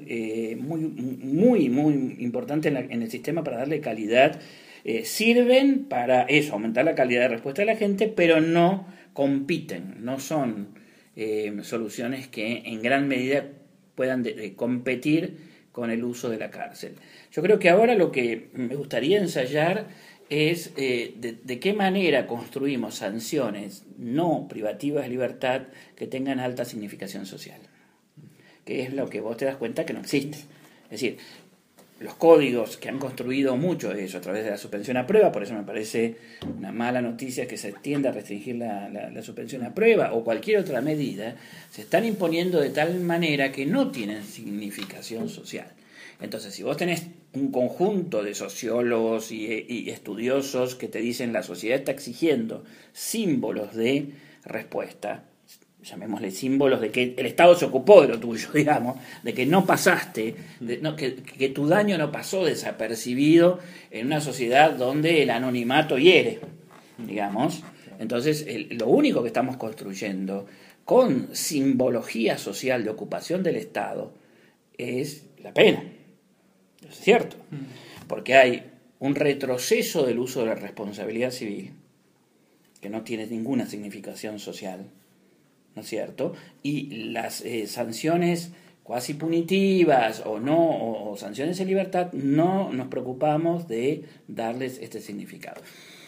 muy importante en el sistema para darle calidad, sirven para eso, aumentar la calidad de respuesta de la gente, pero no compiten, no son soluciones que en gran medida puedan competir con el uso de la cárcel. Yo creo que ahora lo que me gustaría ensayar es de qué manera construimos sanciones no privativas de libertad que tengan alta significación social, que es lo que vos te das cuenta que no existe. Es decir, los códigos que han construido mucho eso a través de la suspensión a prueba, por eso me parece una mala noticia que se tienda a restringir la suspensión a prueba o cualquier otra medida, se están imponiendo de tal manera que no tienen significación social. Entonces, si vos tenés un conjunto de sociólogos y estudiosos que te dicen la sociedad está exigiendo símbolos de respuesta, llamémosle símbolos de que el Estado se ocupó de lo tuyo, digamos, de que no pasaste, que tu daño no pasó desapercibido en una sociedad donde el anonimato hiere, digamos. Entonces, lo único que estamos construyendo con simbología social de ocupación del Estado es la pena. Es cierto, porque hay un retroceso del uso de la responsabilidad civil que no tiene ninguna significación social, ¿no es cierto? Y las sanciones cuasi punitivas o sanciones en libertad no nos preocupamos de darles este significado.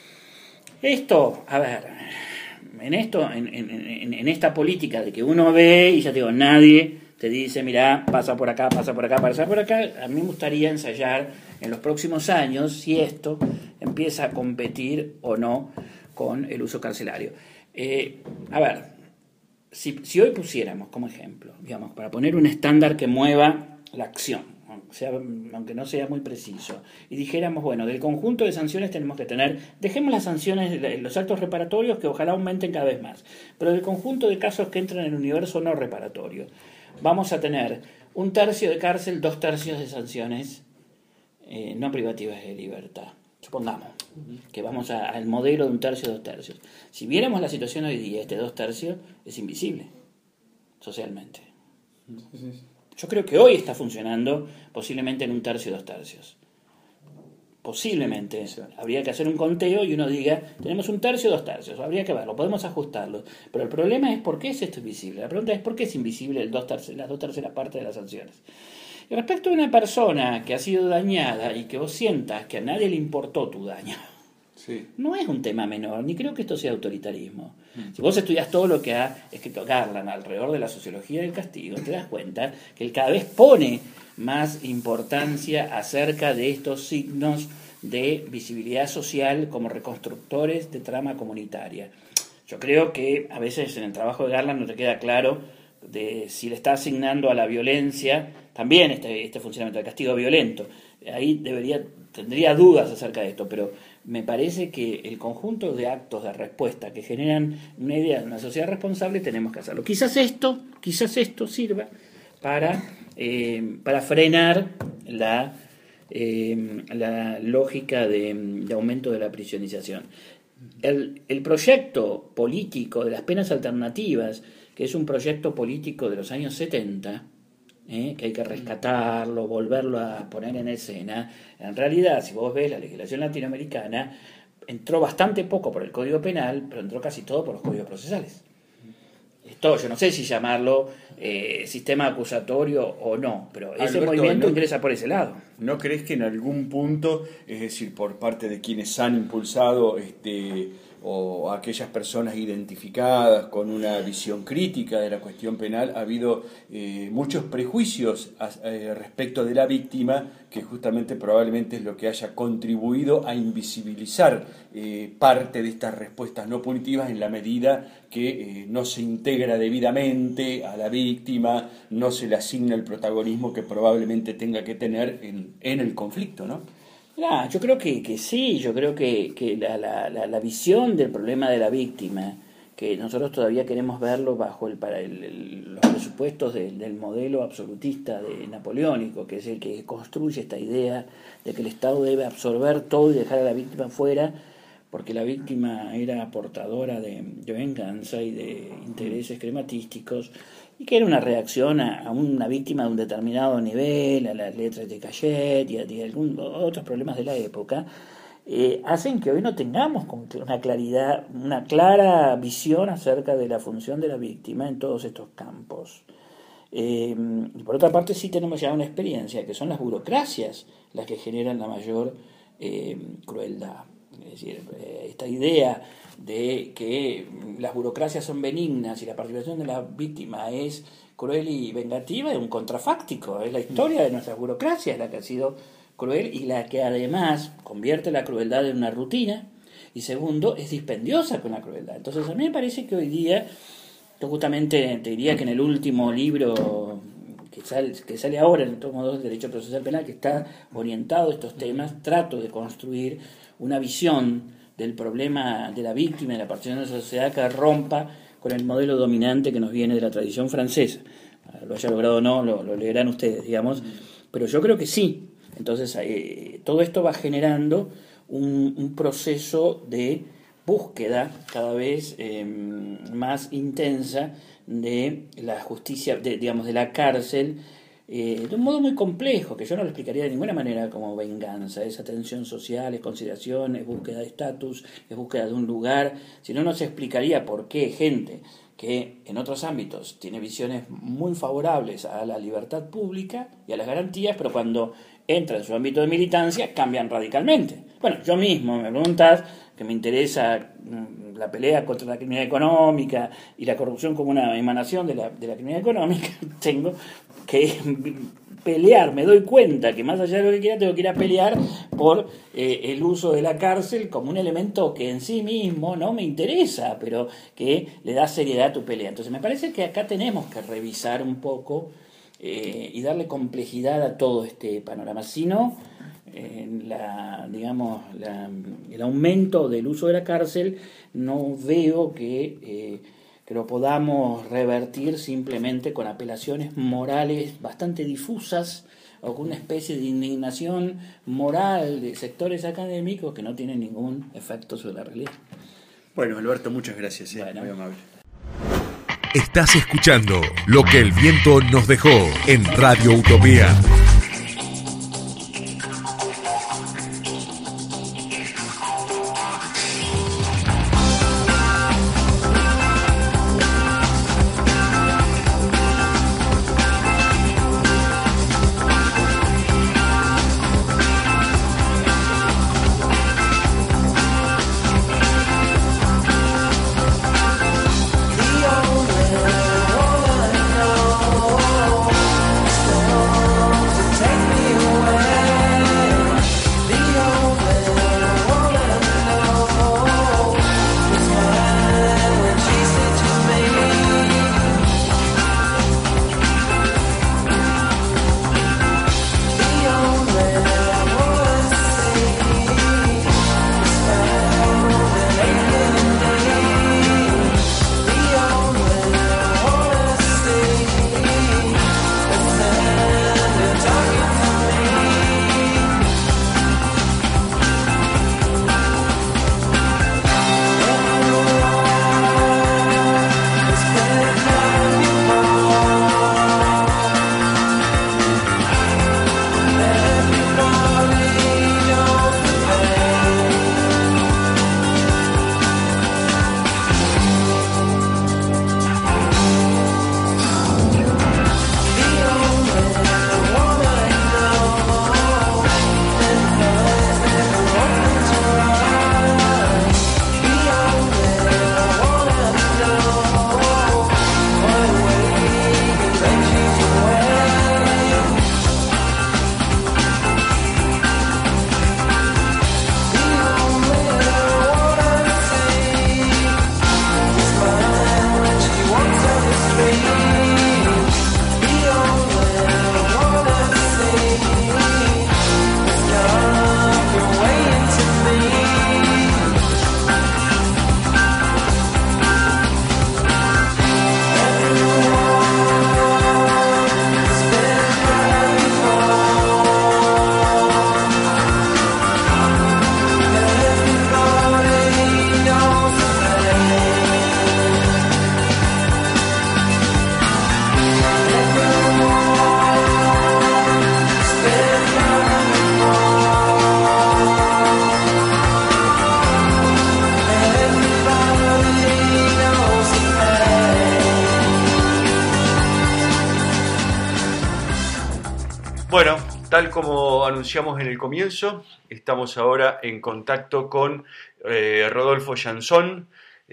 Esto, a ver, en esta política de que uno ve y ya te digo, nadie te dice, mirá, pasa por acá, pasa por acá. A mí me gustaría ensayar en los próximos años si esto empieza a competir o no con el uso carcelario. A ver, si hoy pusiéramos como ejemplo, digamos, para poner un estándar que mueva la acción, aunque no sea muy preciso, y dijéramos, bueno, del conjunto de sanciones tenemos que tener, dejemos las sanciones, los actos reparatorios que ojalá aumenten cada vez más, pero del conjunto de casos que entran en el universo no reparatorio, vamos a tener 1/3 de cárcel, 2/3 de sanciones no privativas de libertad. Supongamos que vamos al modelo de 1/3, 2/3. Si viéramos la situación hoy día, este 2/3 es invisible socialmente. Yo creo que hoy está funcionando posiblemente en 1/3, 2/3. Posiblemente. Habría que hacer un conteo y uno diga, tenemos 1/3, 2/3. Habría que verlo, podemos ajustarlo. Pero el problema es, ¿por qué es esto invisible? La pregunta es, ¿por qué es invisible las 2/3 partes de las sanciones? Y respecto a una persona que ha sido dañada y que vos sientas que a nadie le importó tu daño, no es un tema menor, ni creo que esto sea autoritarismo. Si vos estudias todo lo que ha escrito Garland alrededor de la sociología del castigo, te das cuenta que él cada vez pone más importancia acerca de estos signos de visibilidad social como reconstructores de trama comunitaria. Yo creo que a veces en el trabajo de Garland no te queda claro de si le está asignando a la violencia también este funcionamiento del castigo violento. Ahí tendría dudas acerca de esto, pero me parece que el conjunto de actos de respuesta que generan una idea de una sociedad responsable tenemos que hacerlo. Quizás esto sirva para frenar la lógica de aumento de la prisionización. El proyecto político de las penas alternativas, que es un proyecto político de los años 70, que hay que rescatarlo, volverlo a poner en escena. En realidad, si vos ves la legislación latinoamericana, entró bastante poco por el Código Penal, pero entró casi todo por los códigos procesales. Esto yo no sé si llamarlo sistema acusatorio o no, pero ese Alberto, movimiento ingresa por ese lado. ¿No crees que en algún punto, es decir, por parte de quienes han impulsado o aquellas personas identificadas con una visión crítica de la cuestión penal, ha habido muchos prejuicios respecto de la víctima, que justamente probablemente es lo que haya contribuido a invisibilizar parte de estas respuestas no punitivas en la medida que no se integra debidamente a la víctima, no se le asigna el protagonismo que probablemente tenga que tener en el conflicto, ¿no? Yo creo que sí, yo creo que la visión del problema de la víctima, que nosotros todavía queremos verlo bajo los presupuestos del modelo absolutista napoleónico, que es el que construye esta idea de que el Estado debe absorber todo y dejar a la víctima fuera, porque la víctima era portadora de venganza y de intereses crematísticos, y que era una reacción a una víctima de un determinado nivel, a las letras de Cayet y a otros problemas de la época, hacen que hoy no tengamos una clara visión acerca de la función de la víctima en todos estos campos. Y por otra parte sí tenemos ya una experiencia, que son las burocracias las que generan la mayor crueldad. Es decir, esta idea de que las burocracias son benignas y la participación de la víctima es cruel y vengativa es un contrafáctico. Es la historia de nuestras burocracias la que ha sido cruel y la que además convierte la crueldad en una rutina, y segundo, es dispendiosa con la crueldad. Entonces a mí me parece que hoy día, yo justamente te diría que en el último libro que sale ahora, en el tomo 2 del Derecho Procesal Penal, que está orientado a estos temas, trato de construir una visión del problema de la víctima y de la participación de la sociedad que rompa con el modelo dominante que nos viene de la tradición francesa. Lo haya logrado o no, lo leerán ustedes, digamos, pero yo creo que sí. Entonces, todo esto va generando un proceso de búsqueda cada vez más intensa de la justicia, de la cárcel, de un modo muy complejo, que yo no lo explicaría de ninguna manera como venganza. Es atención social, es consideración, es búsqueda de estatus, es búsqueda de un lugar. Si no, no se explicaría por qué gente que en otros ámbitos tiene visiones muy favorables a la libertad pública y a las garantías, pero cuando entra en su ámbito de militancia cambian radicalmente. Bueno, yo mismo me preguntas que me interesa la pelea contra la criminalidad económica y la corrupción como una emanación de la criminalidad económica, tengo que pelear, me doy cuenta que más allá de lo que quiera, tengo que ir a pelear por el uso de la cárcel como un elemento que en sí mismo no me interesa, pero que le da seriedad a tu pelea. Entonces me parece que acá tenemos que revisar un poco y darle complejidad a todo este panorama. Si no, el aumento del uso de la cárcel no veo que que lo podamos revertir simplemente con apelaciones morales bastante difusas o con una especie de indignación moral de sectores académicos que no tienen ningún efecto sobre la realidad. Bueno, Alberto, muchas gracias. Bueno. Muy amable. Estás escuchando Lo que el viento nos dejó en Radio Utopía. Bueno, tal como anunciamos en el comienzo, estamos ahora en contacto con Rodolfo Jansson,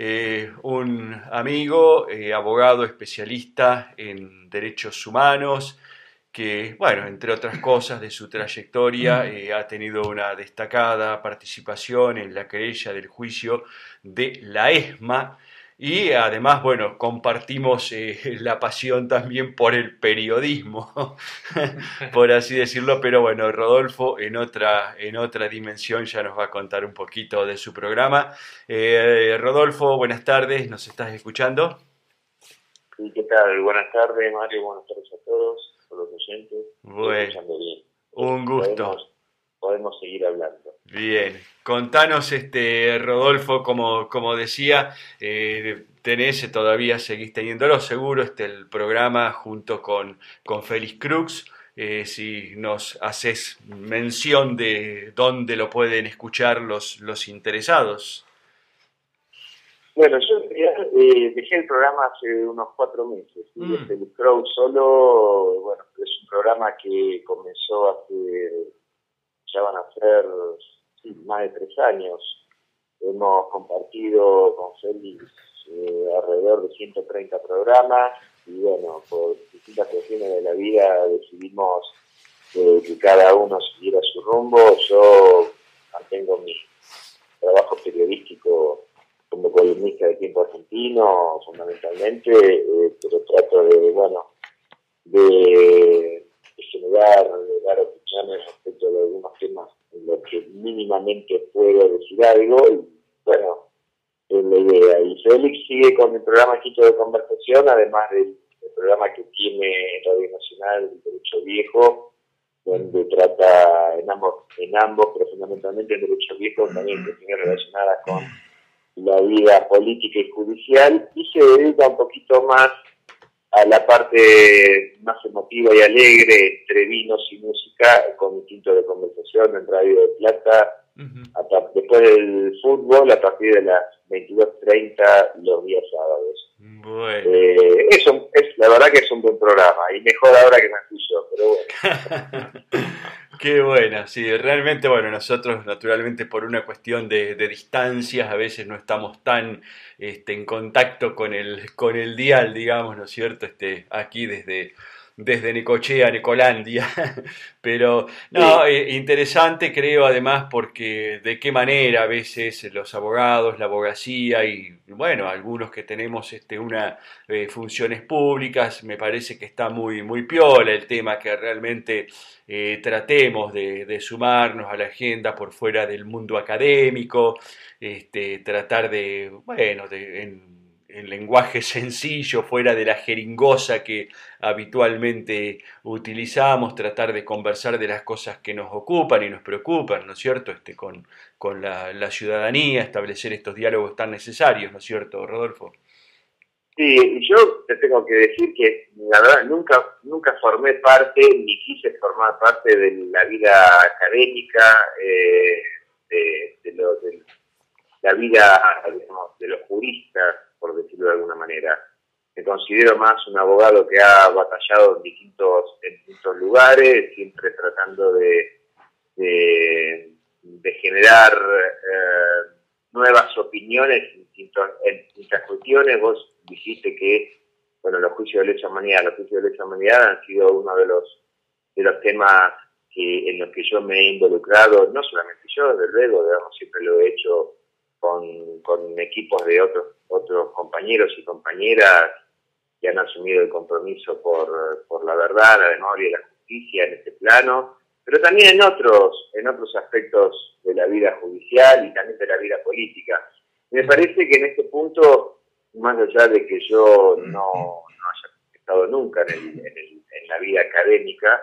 un amigo, abogado especialista en derechos humanos, que, bueno, entre otras cosas de su trayectoria, ha tenido una destacada participación en la querella del juicio de la ESMA. Y además, bueno, compartimos la pasión también por el periodismo, por así decirlo, pero bueno, Rodolfo en otra dimensión ya nos va a contar un poquito de su programa. Rodolfo, buenas tardes, ¿nos estás escuchando? Sí, ¿qué tal? Buenas tardes, Mario, buenas tardes a todos los oyentes. Bueno, escuchando bien. Un gusto. Podemos seguir hablando. Bien, contanos, Rodolfo, como decía, seguís teniéndolo seguro, el programa junto con Félix Crux. Si nos haces mención de dónde lo pueden escuchar los interesados. Bueno, yo dejé el programa hace unos 4 meses. Félix Crux solo, bueno, es un programa que comenzó ya van a ser más de 3 años. Hemos compartido con Félix alrededor de 130 programas y bueno, por distintas cuestiones de la vida decidimos que cada uno siguiera su rumbo. Yo mantengo mi trabajo periodístico como columnista de Tiempo Argentino, fundamentalmente, pero trato de generar, de dar opiniones respecto de algunos temas en los que mínimamente puedo decir algo, y bueno, es la idea. Y Félix sigue con el programa Quito de Conversación, además del programa que tiene Radio Nacional, el Derecho Viejo, donde trata en ambos, pero fundamentalmente en Derecho Viejo, también cuestiones relacionadas con la vida política y judicial, y se dedica un poquito más a la parte más emotiva y alegre, entre vinos y música, con Quinto de Conversación en Radio de Plata, después del fútbol, a partir de las 22:30 los días sábados. Bueno. La verdad que es un buen programa, y mejor ahora que me fui yo, pero bueno. Qué bueno, sí, realmente, bueno, nosotros naturalmente por una cuestión de distancias a veces no estamos tan en contacto con el dial, digamos, ¿no es cierto? Aquí desde Necochea, Necolandia, pero no, interesante creo además porque de qué manera a veces los abogados, la abogacía y bueno, algunos que tenemos funciones públicas, me parece que está muy, muy piola el tema que realmente tratemos de sumarnos a la agenda por fuera del mundo académico, tratar en lenguaje sencillo, fuera de la jeringosa que habitualmente utilizamos, tratar de conversar de las cosas que nos ocupan y nos preocupan, ¿no es cierto? Con la ciudadanía, establecer estos diálogos tan necesarios, ¿no es cierto, Rodolfo? Sí, y yo te tengo que decir que la verdad nunca formé parte, ni quise formar parte de la vida académica, de la vida, digamos, de los juristas, por decirlo de alguna manera. Me considero más un abogado que ha batallado en distintos lugares, siempre tratando de generar nuevas opiniones en distintas cuestiones. Vos dijiste que, bueno, los juicios de lesa humanidad han sido uno de los temas en los que yo me he involucrado, no solamente yo, desde luego, digamos, siempre lo he hecho con equipos de otros compañeros y compañeras que han asumido el compromiso por la verdad, la memoria y la justicia en este plano, pero también en otros aspectos de la vida judicial y también de la vida política. Me parece que en este punto, más allá de que yo no haya estado nunca en la vida académica,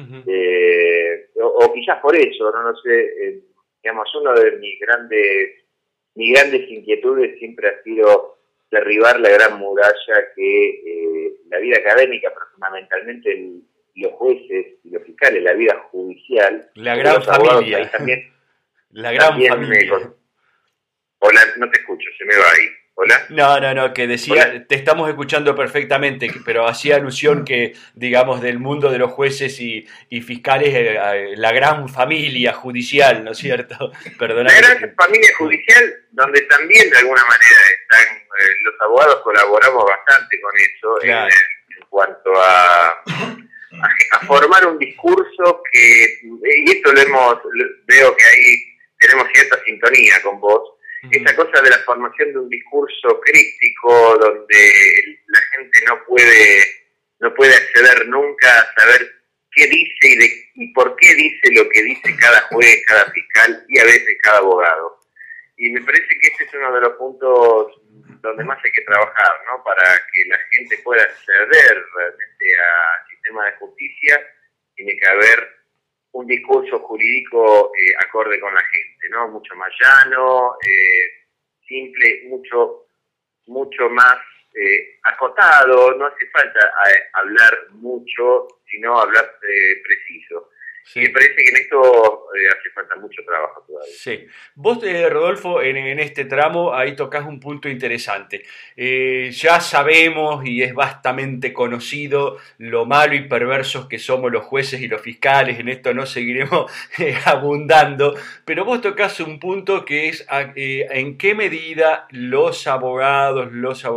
o quizás por eso, no lo sé, digamos, uno de mis grandes inquietudes siempre ha sido derribar la gran muralla que la vida académica, pero fundamentalmente los jueces y los fiscales, la vida judicial, la gran familia. También, la gran familia. Hola, no te escucho, se me va ahí. ¿Hola? No, que decía, ¿hola? Te estamos escuchando perfectamente, pero hacía alusión que, digamos, del mundo de los jueces y fiscales, la gran familia judicial, ¿no es cierto? Perdona. La gran familia judicial, donde también de alguna manera están, los abogados colaboramos bastante con eso, claro. En cuanto a formar un discurso y esto veo que ahí tenemos cierta sintonía con vos. Esa cosa de la formación de un discurso crítico donde la gente no puede acceder nunca a saber qué dice y por qué dice lo que dice cada juez, cada fiscal y a veces cada abogado. Y me parece que este es uno de los puntos donde más hay que trabajar, ¿no? Para que la gente pueda acceder realmente al sistema de justicia, tiene que haber un discurso jurídico acorde con la gente, ¿no? Mucho más llano, simple, mucho más acotado. No hace falta hablar mucho, sino hablar preciso. Sí. Me parece que en esto hace falta mucho trabajo todavía. Sí. Vos, Rodolfo, en este tramo, ahí tocás un punto interesante. Ya sabemos y es bastante conocido lo malo y perversos que somos los jueces y los fiscales, en esto no seguiremos abundando, pero vos tocás un punto que es en qué medida los abogados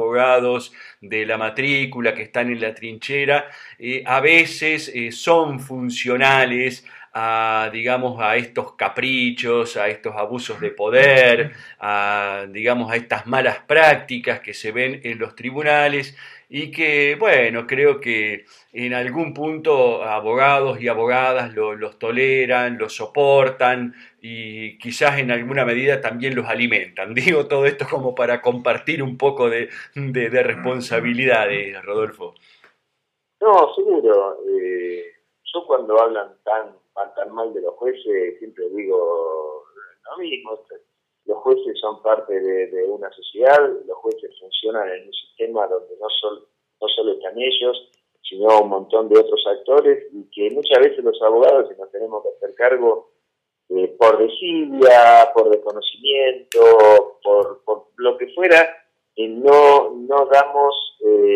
de la matrícula que están en la trinchera a veces son funcionales digamos, a estos caprichos, a estos abusos de poder, digamos, a estas malas prácticas que se ven en los tribunales y que, bueno, creo que en algún punto abogados y abogadas los toleran, los soportan y quizás en alguna medida también los alimentan. Digo todo esto como para compartir un poco de responsabilidades, Rodolfo. No, seguro. Yo cuando hablan tan mal de los jueces, siempre digo lo mismo. Los jueces son parte de una sociedad, los jueces funcionan en un sistema donde no solo están ellos, sino un montón de otros actores, y que muchas veces los abogados, si nos tenemos que hacer cargo, por desidia, por desconocimiento, por lo que fuera, no damos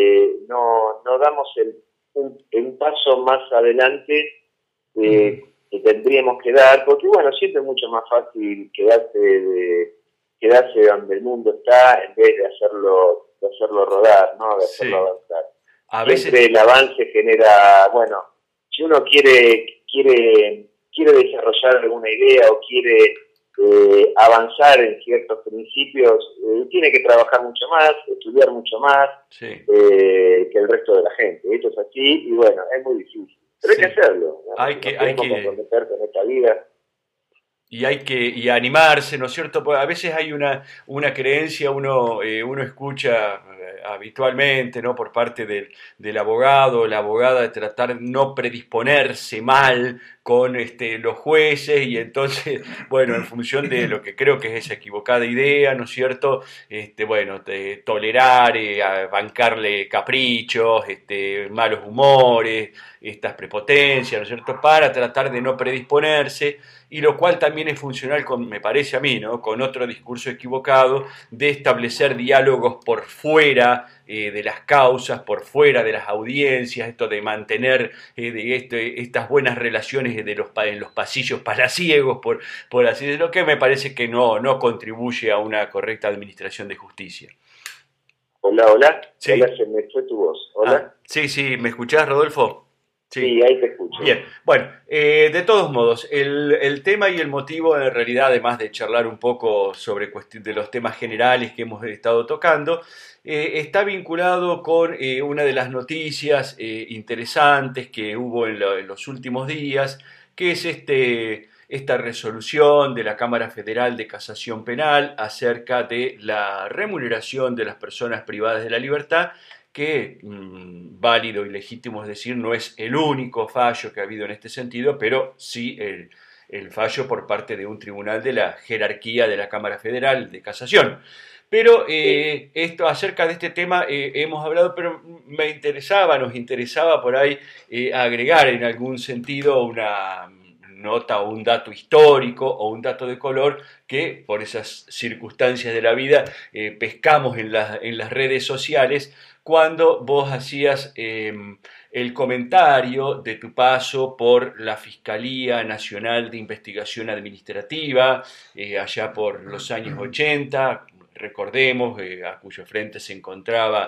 un paso más adelante que tendríamos que dar, porque bueno, siempre es mucho más fácil quedarse donde el mundo está en vez de hacerlo rodar, ¿no? De hacerlo avanzar. A veces siempre el avance genera, bueno, si uno quiere desarrollar alguna idea o quiere avanzar en ciertos principios, tiene que trabajar mucho más, estudiar mucho más que el resto de la gente. Esto es así y bueno, es muy difícil. Pero hay que hacerlo. Hay que comprometer con esta vida. Y animarse, ¿no es cierto? Porque a veces hay una creencia, uno escucha habitualmente, ¿no? Por parte del abogado o la abogada de tratar de no predisponerse mal con los jueces y entonces, bueno, en función de lo que creo que es esa equivocada idea, ¿no es cierto? Tolerar, bancarle caprichos, malos humores, estas prepotencias, ¿no es cierto? Para tratar de no predisponerse, y lo cual también es funcional, me parece a mí, ¿no? Con otro discurso equivocado de establecer diálogos por fuera de las causas, por fuera de las audiencias, esto de mantener estas buenas relaciones en los pasillos palaciegos, por así decirlo, que me parece que no contribuye a una correcta administración de justicia. Hola. Sí. Hola, se me fue tu voz. Hola. Sí, ¿me escuchás, Rodolfo? Sí, ahí te escucho. Bien, bueno, de todos modos, el tema y el motivo en realidad, además de charlar un poco sobre de los temas generales que hemos estado tocando, está vinculado con una de las noticias interesantes que hubo en los últimos días, que es esta resolución de la Cámara Federal de Casación Penal acerca de la remuneración de las personas privadas de la libertad, que válido y legítimo es decir, no es el único fallo que ha habido en este sentido, pero sí el fallo por parte de un tribunal de la jerarquía de la Cámara Federal de Casación. Pero acerca de este tema hemos hablado, pero nos interesaba por ahí agregar en algún sentido una nota o un dato histórico o un dato de color que por esas circunstancias de la vida pescamos en las redes sociales, cuando vos hacías el comentario de tu paso por la Fiscalía Nacional de Investigación Administrativa, allá por los años 80, recordemos, a cuyo frente se encontraba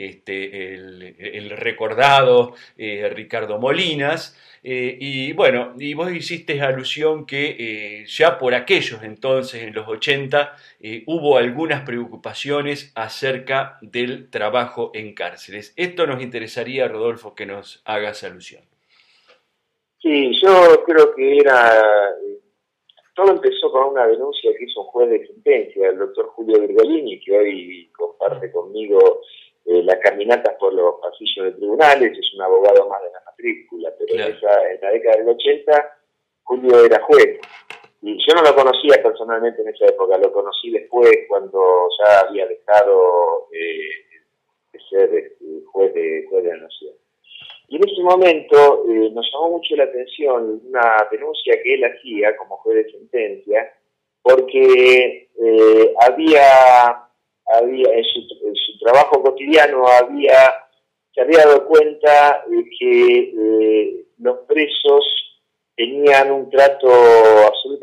el recordado Ricardo Molinas, y bueno, y vos hiciste alusión que ya por aquellos entonces, en los 80, hubo algunas preocupaciones acerca del trabajo en cárceles. Esto nos interesaría, Rodolfo, que nos hagas alusión. Sí, yo creo que todo empezó con una denuncia que hizo un juez de sentencia, el doctor Julio Virgolini, que hoy comparte conmigo las caminatas por los pasillos de tribunales, es un abogado más de la matrícula, pero claro, en la década del 80 Julio era juez. Y yo no lo conocía personalmente en esa época, lo conocí después cuando ya había dejado de ser juez de la Nación. Y en ese momento nos llamó mucho la atención una denuncia que él hacía como juez de sentencia, porque había en su trabajo cotidiano se había dado cuenta de que los presos tenían un trato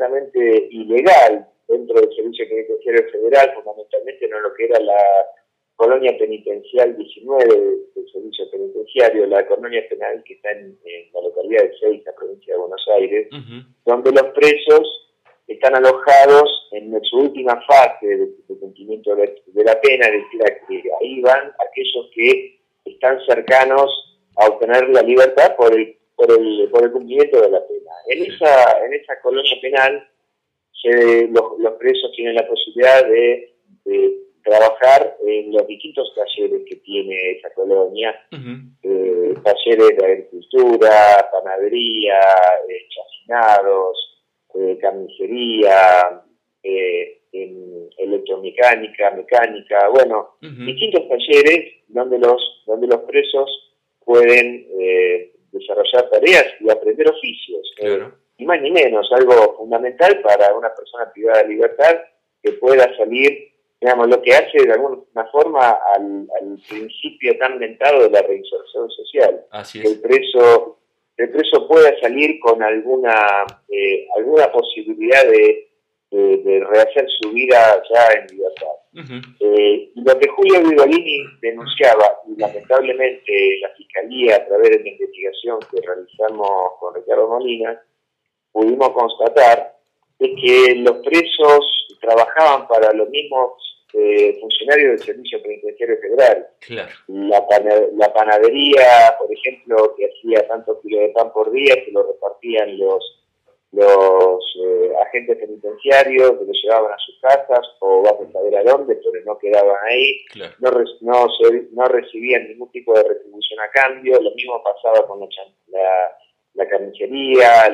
absolutamente ilegal dentro del Servicio Penitenciario Federal, fundamentalmente no lo que era colonia penitencial 19 del servicio penitenciario, la colonia penal que está en la localidad de Seiza, provincia de Buenos Aires, donde los presos están alojados en su última fase de cumplimiento de la pena, es decir, que ahí van aquellos que están cercanos a obtener la libertad por el cumplimiento de la pena. En esa colonia penal los presos tienen la posibilidad de trabajar en los distintos talleres que tiene esa colonia, talleres de agricultura, panadería, chacinados, carnicería, electromecánica, mecánica, bueno, distintos talleres donde los presos pueden desarrollar tareas y aprender oficios. Claro. Ni más ni menos, algo fundamental para una persona privada de libertad que pueda salir, digamos, lo que hace de alguna forma al principio tan mentado de la reinserción social. Así que es. el preso pueda salir con alguna posibilidad de rehacer su vida ya en libertad. Lo que Julio Vigolini denunciaba, y lamentablemente la Fiscalía, a través de la investigación que realizamos con Ricardo Molina, pudimos constatar es que los presos trabajaban para los mismos funcionarios del Servicio Penitenciario Federal. Claro. La panadería, por ejemplo, que hacía tantos kilos de pan por día, que lo repartían los agentes penitenciarios, que lo llevaban a sus casas, o vamos a saber a dónde, pero no quedaban ahí, Claro. no recibían ningún tipo de retribución a cambio. Lo mismo pasaba con la carnicería,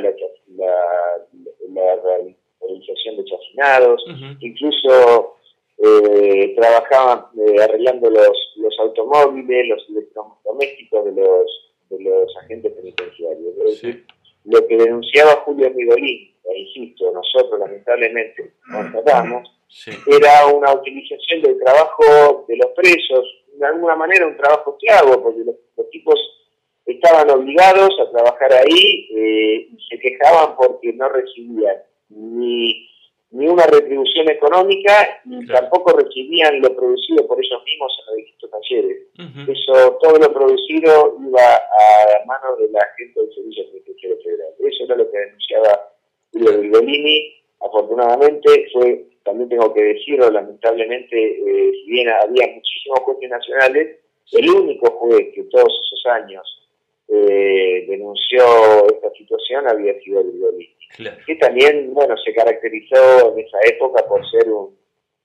la realización de chacinados, incluso trabajaban arreglando los automóviles, los electrodomésticos de los agentes penitenciarios. Es decir, lo que denunciaba Julio Migolín, e insisto, nosotros lamentablemente constatamos, era una utilización del trabajo de los presos, de alguna manera un trabajo esclavo, porque los tipos estaban obligados a trabajar ahí y se quejaban porque no recibían ni una retribución económica, ni tampoco recibían lo producido por ellos mismos en los distintos talleres. Eso, todo lo producido iba a manos de la gente del Servicio Penitenciario Federal. Eso era lo que denunciaba Julio Vigolini. Afortunadamente también tengo que decirlo, lamentablemente, si bien había muchísimos jueces nacionales, el único juez que todos esos años denunció esta situación había sido Vigolini. Claro. Que también, bueno, se caracterizó en esa época por ser lo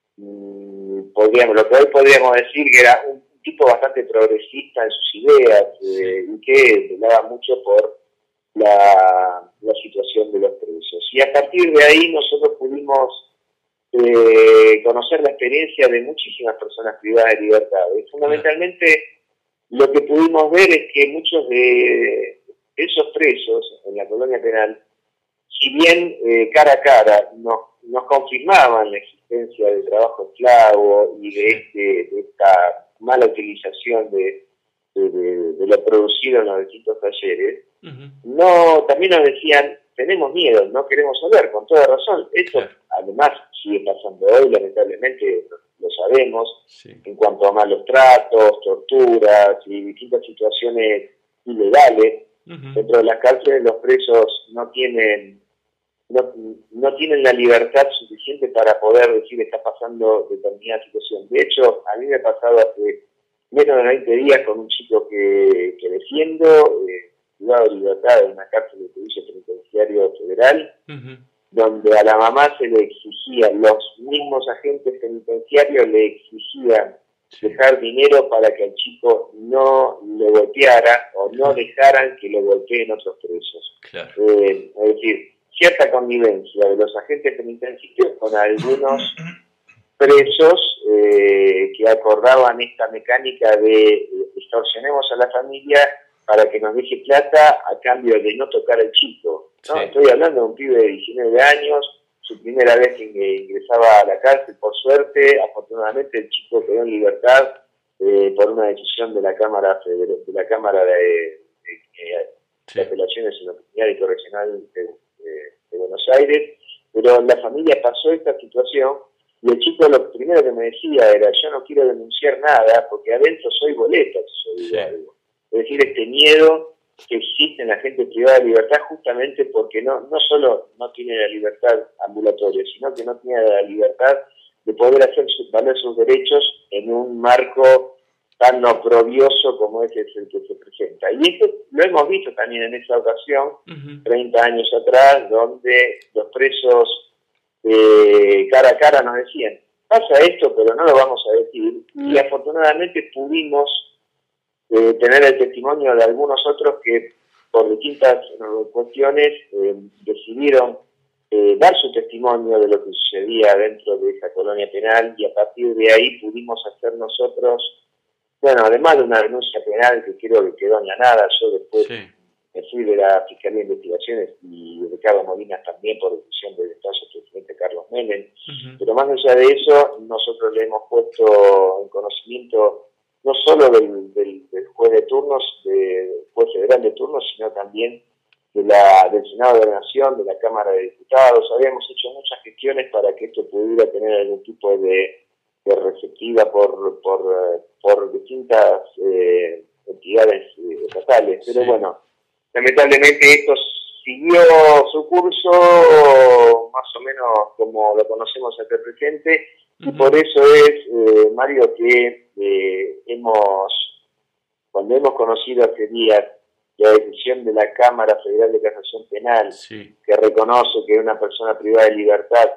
que hoy podríamos decir que era un tipo bastante progresista en sus ideas, y que velaba mucho por la situación de los presos. Y a partir de ahí nosotros pudimos conocer la experiencia de muchísimas personas privadas de libertad. Y fundamentalmente lo que pudimos ver es que muchos de esos presos en la colonia penal, si bien cara a cara nos confirmaban la existencia de trabajo esclavo y de esta mala utilización de lo producido en los distintos talleres, también nos decían, tenemos miedo, no queremos saber, con toda razón. Esto además sigue pasando hoy, lamentablemente lo sabemos, en cuanto a malos tratos, torturas y distintas situaciones ilegales. Dentro de las cárceles los presos no tienen la libertad suficiente para poder decir está pasando determinada situación. De hecho, a mí me ha pasado hace menos de 20 días con un chico que defiendo, privado de libertad en una cárcel de Servicio Penitenciario Federal, donde a la mamá se le exigían, los mismos agentes penitenciarios le exigían dejar dinero para que al chico no lo golpeara o no dejaran que lo golpeen otros presos. Claro. Es decir, cierta connivencia de los agentes penitenciarios con algunos presos que acordaban esta mecánica de extorsionemos a la familia para que nos deje plata a cambio de no tocar al chico. ¿No? Estoy hablando de un pibe de 19 años, su primera vez que ingresaba a la cárcel, por suerte, afortunadamente el chico quedó en libertad por una decisión de la Cámara de Apelaciones en la Opinión y Correccional de Buenos Aires, pero la familia pasó esta situación Y el chico lo primero que me decía era, yo no quiero denunciar nada porque adentro soy boleta, si yo digo algo. Es decir, este miedo que existe en la gente privada de libertad justamente porque no solo no tiene la libertad ambulatoria, sino que no tiene la libertad de poder hacer valer sus derechos en un marco tan oprobioso como es el que se presenta. Y esto lo hemos visto también en esa ocasión, 30 años atrás, donde los presos cara a cara nos decían, pasa esto, pero no lo vamos a decir. Y afortunadamente pudimos tener el testimonio de algunos otros que por distintas cuestiones decidieron dar su testimonio de lo que sucedía dentro de esa colonia penal, y a partir de ahí pudimos hacer nosotros, bueno, además de una denuncia penal que creo que quedó en la nada, yo después me fui de la Fiscalía de Investigaciones y Ricardo Molinas también por decisión del entonces presidente Carlos Menem, pero más allá de eso, nosotros le hemos puesto en conocimiento no solo del juez de turnos, del juez federal de turnos, sino también del Senado de la Nación, de la Cámara de Diputados. Habíamos hecho muchas gestiones para que esto pudiera tener algún tipo de receptiva por distintas entidades estatales, pero bueno, lamentablemente esto siguió su curso más o menos como lo conocemos hasta el presente, y por eso es, Mario, que cuando hemos conocido hace días la decisión de la Cámara Federal de Casación Penal, que reconoce que una persona privada de libertad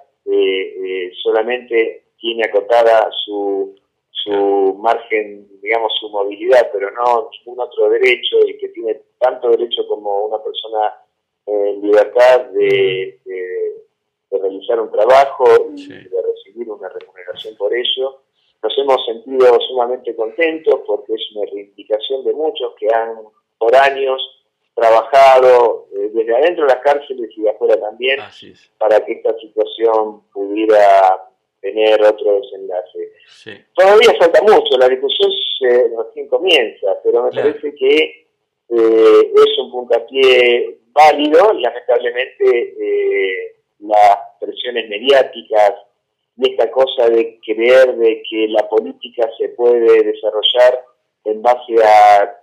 solamente tiene acotada su margen, digamos, su movilidad, pero no ningún otro derecho, y que tiene tanto derecho como una persona en libertad de realizar un trabajo y de recibir una remuneración por ello. Nos hemos sentido sumamente contentos porque es una reivindicación de muchos que han por años trabajado desde adentro de las cárceles y de afuera también para que esta situación pudiera tener otro desenlace. Todavía falta mucho, la discusión recién comienza, pero me parece que es un puntapié válido. Lamentablemente las presiones mediáticas y esta cosa de creer de que la política se puede desarrollar en base a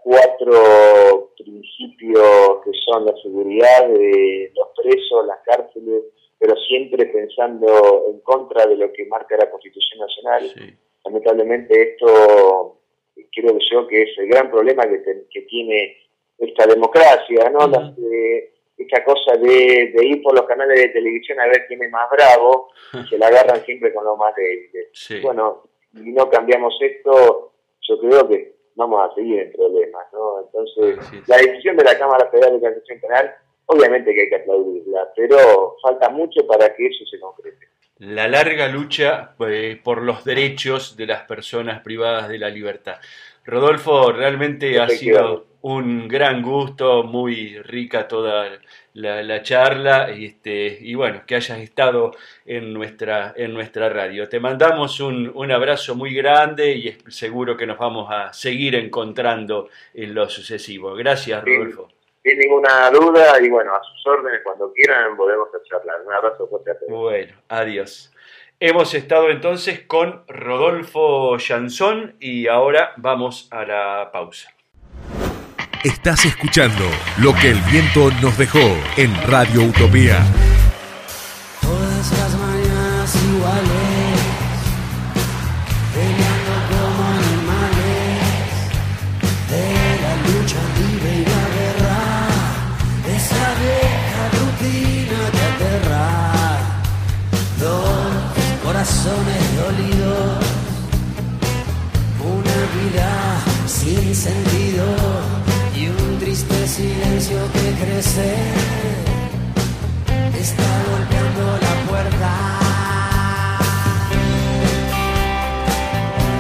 4 principios que son la seguridad de los presos, las cárceles, pero siempre pensando en contra de lo que marca la Constitución Nacional. Lamentablemente esto creo yo que es el gran problema que tiene esta democracia, ¿no? Esta cosa de ir por los canales de televisión a ver quién es más bravo, y se la agarran siempre con lo más débiles. Bueno, si no cambiamos esto, yo creo que vamos a seguir en problemas, ¿no? Entonces, la decisión de la Cámara Federal de Casación Penal, obviamente que hay que aplaudirla, pero falta mucho para que eso se concrete. La larga lucha por los derechos de las personas privadas de la libertad. Rodolfo, realmente ha sido un gran gusto, muy rica toda la charla, y bueno, que hayas estado en nuestra radio. Te mandamos un abrazo muy grande y seguro que nos vamos a seguir encontrando en lo sucesivo. Gracias, Rodolfo. Sin ninguna duda, y bueno, a sus órdenes, cuando quieran podemos charlar. Un abrazo fuerte a todos. Bueno, adiós. Hemos estado entonces con Rodolfo Jansson y ahora vamos a la pausa. Estás escuchando Lo que el viento nos dejó en Radio Utopía. Todas las mañanas iguales, peleando como animales, de la lucha libre y la guerra, esa vieja rutina que aterra. Dos corazones dolidos, una vida sin sentido y un triste silencio que crece, está golpeando la puerta.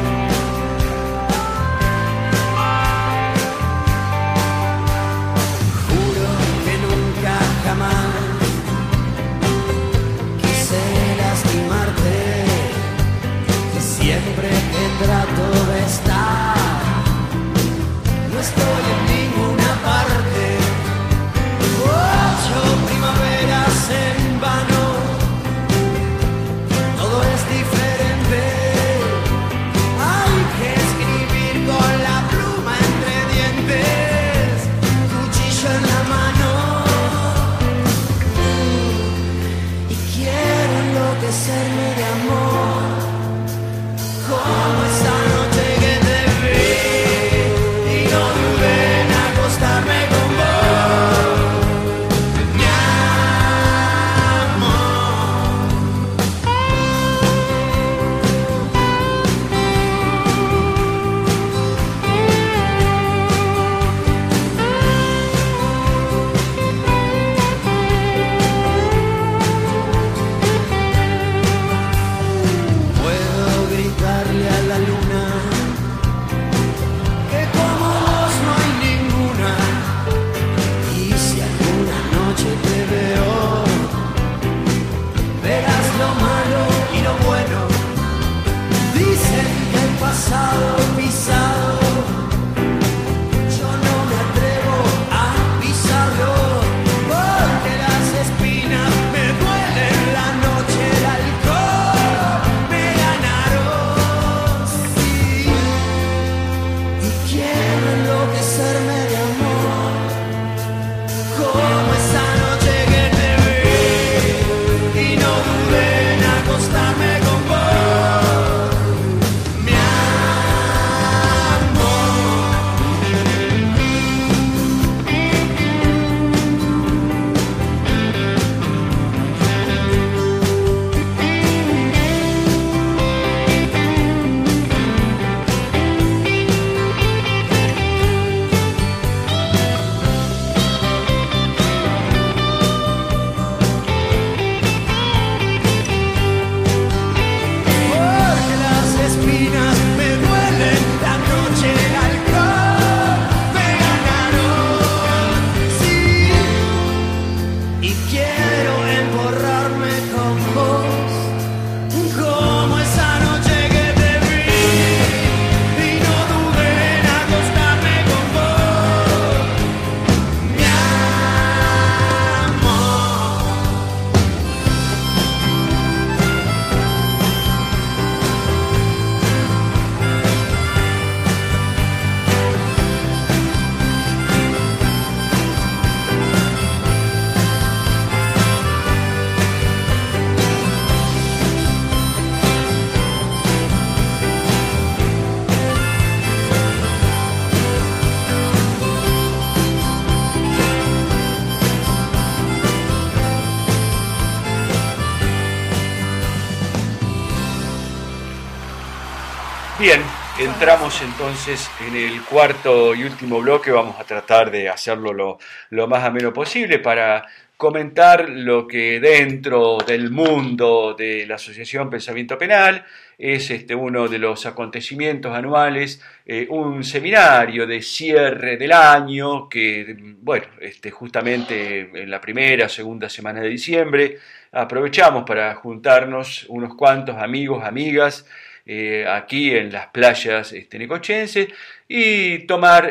Bien, entramos entonces en el cuarto y último bloque. Vamos a tratar de hacerlo lo más ameno posible para comentar lo que dentro del mundo de la Asociación Pensamiento Penal es uno de los acontecimientos anuales, un seminario de cierre del año que, bueno, justamente en la primera o segunda semana de diciembre aprovechamos para juntarnos unos cuantos amigos, amigas, aquí en las playas necochenses y tomar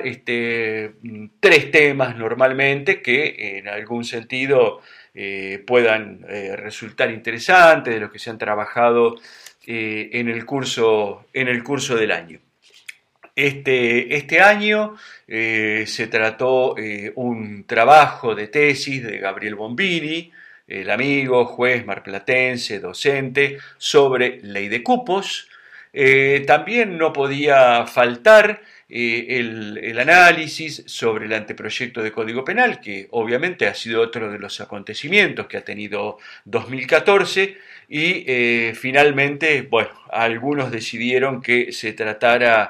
tres temas normalmente que en algún sentido puedan resultar interesantes, de los que se han trabajado en el curso del año. Este año se trató un trabajo de tesis de Gabriel Bombini, el amigo, juez marplatense, docente, sobre ley de cupos. También no podía faltar el análisis sobre el anteproyecto de Código Penal, que obviamente ha sido otro de los acontecimientos que ha tenido 2014 y finalmente, bueno, algunos decidieron que se tratara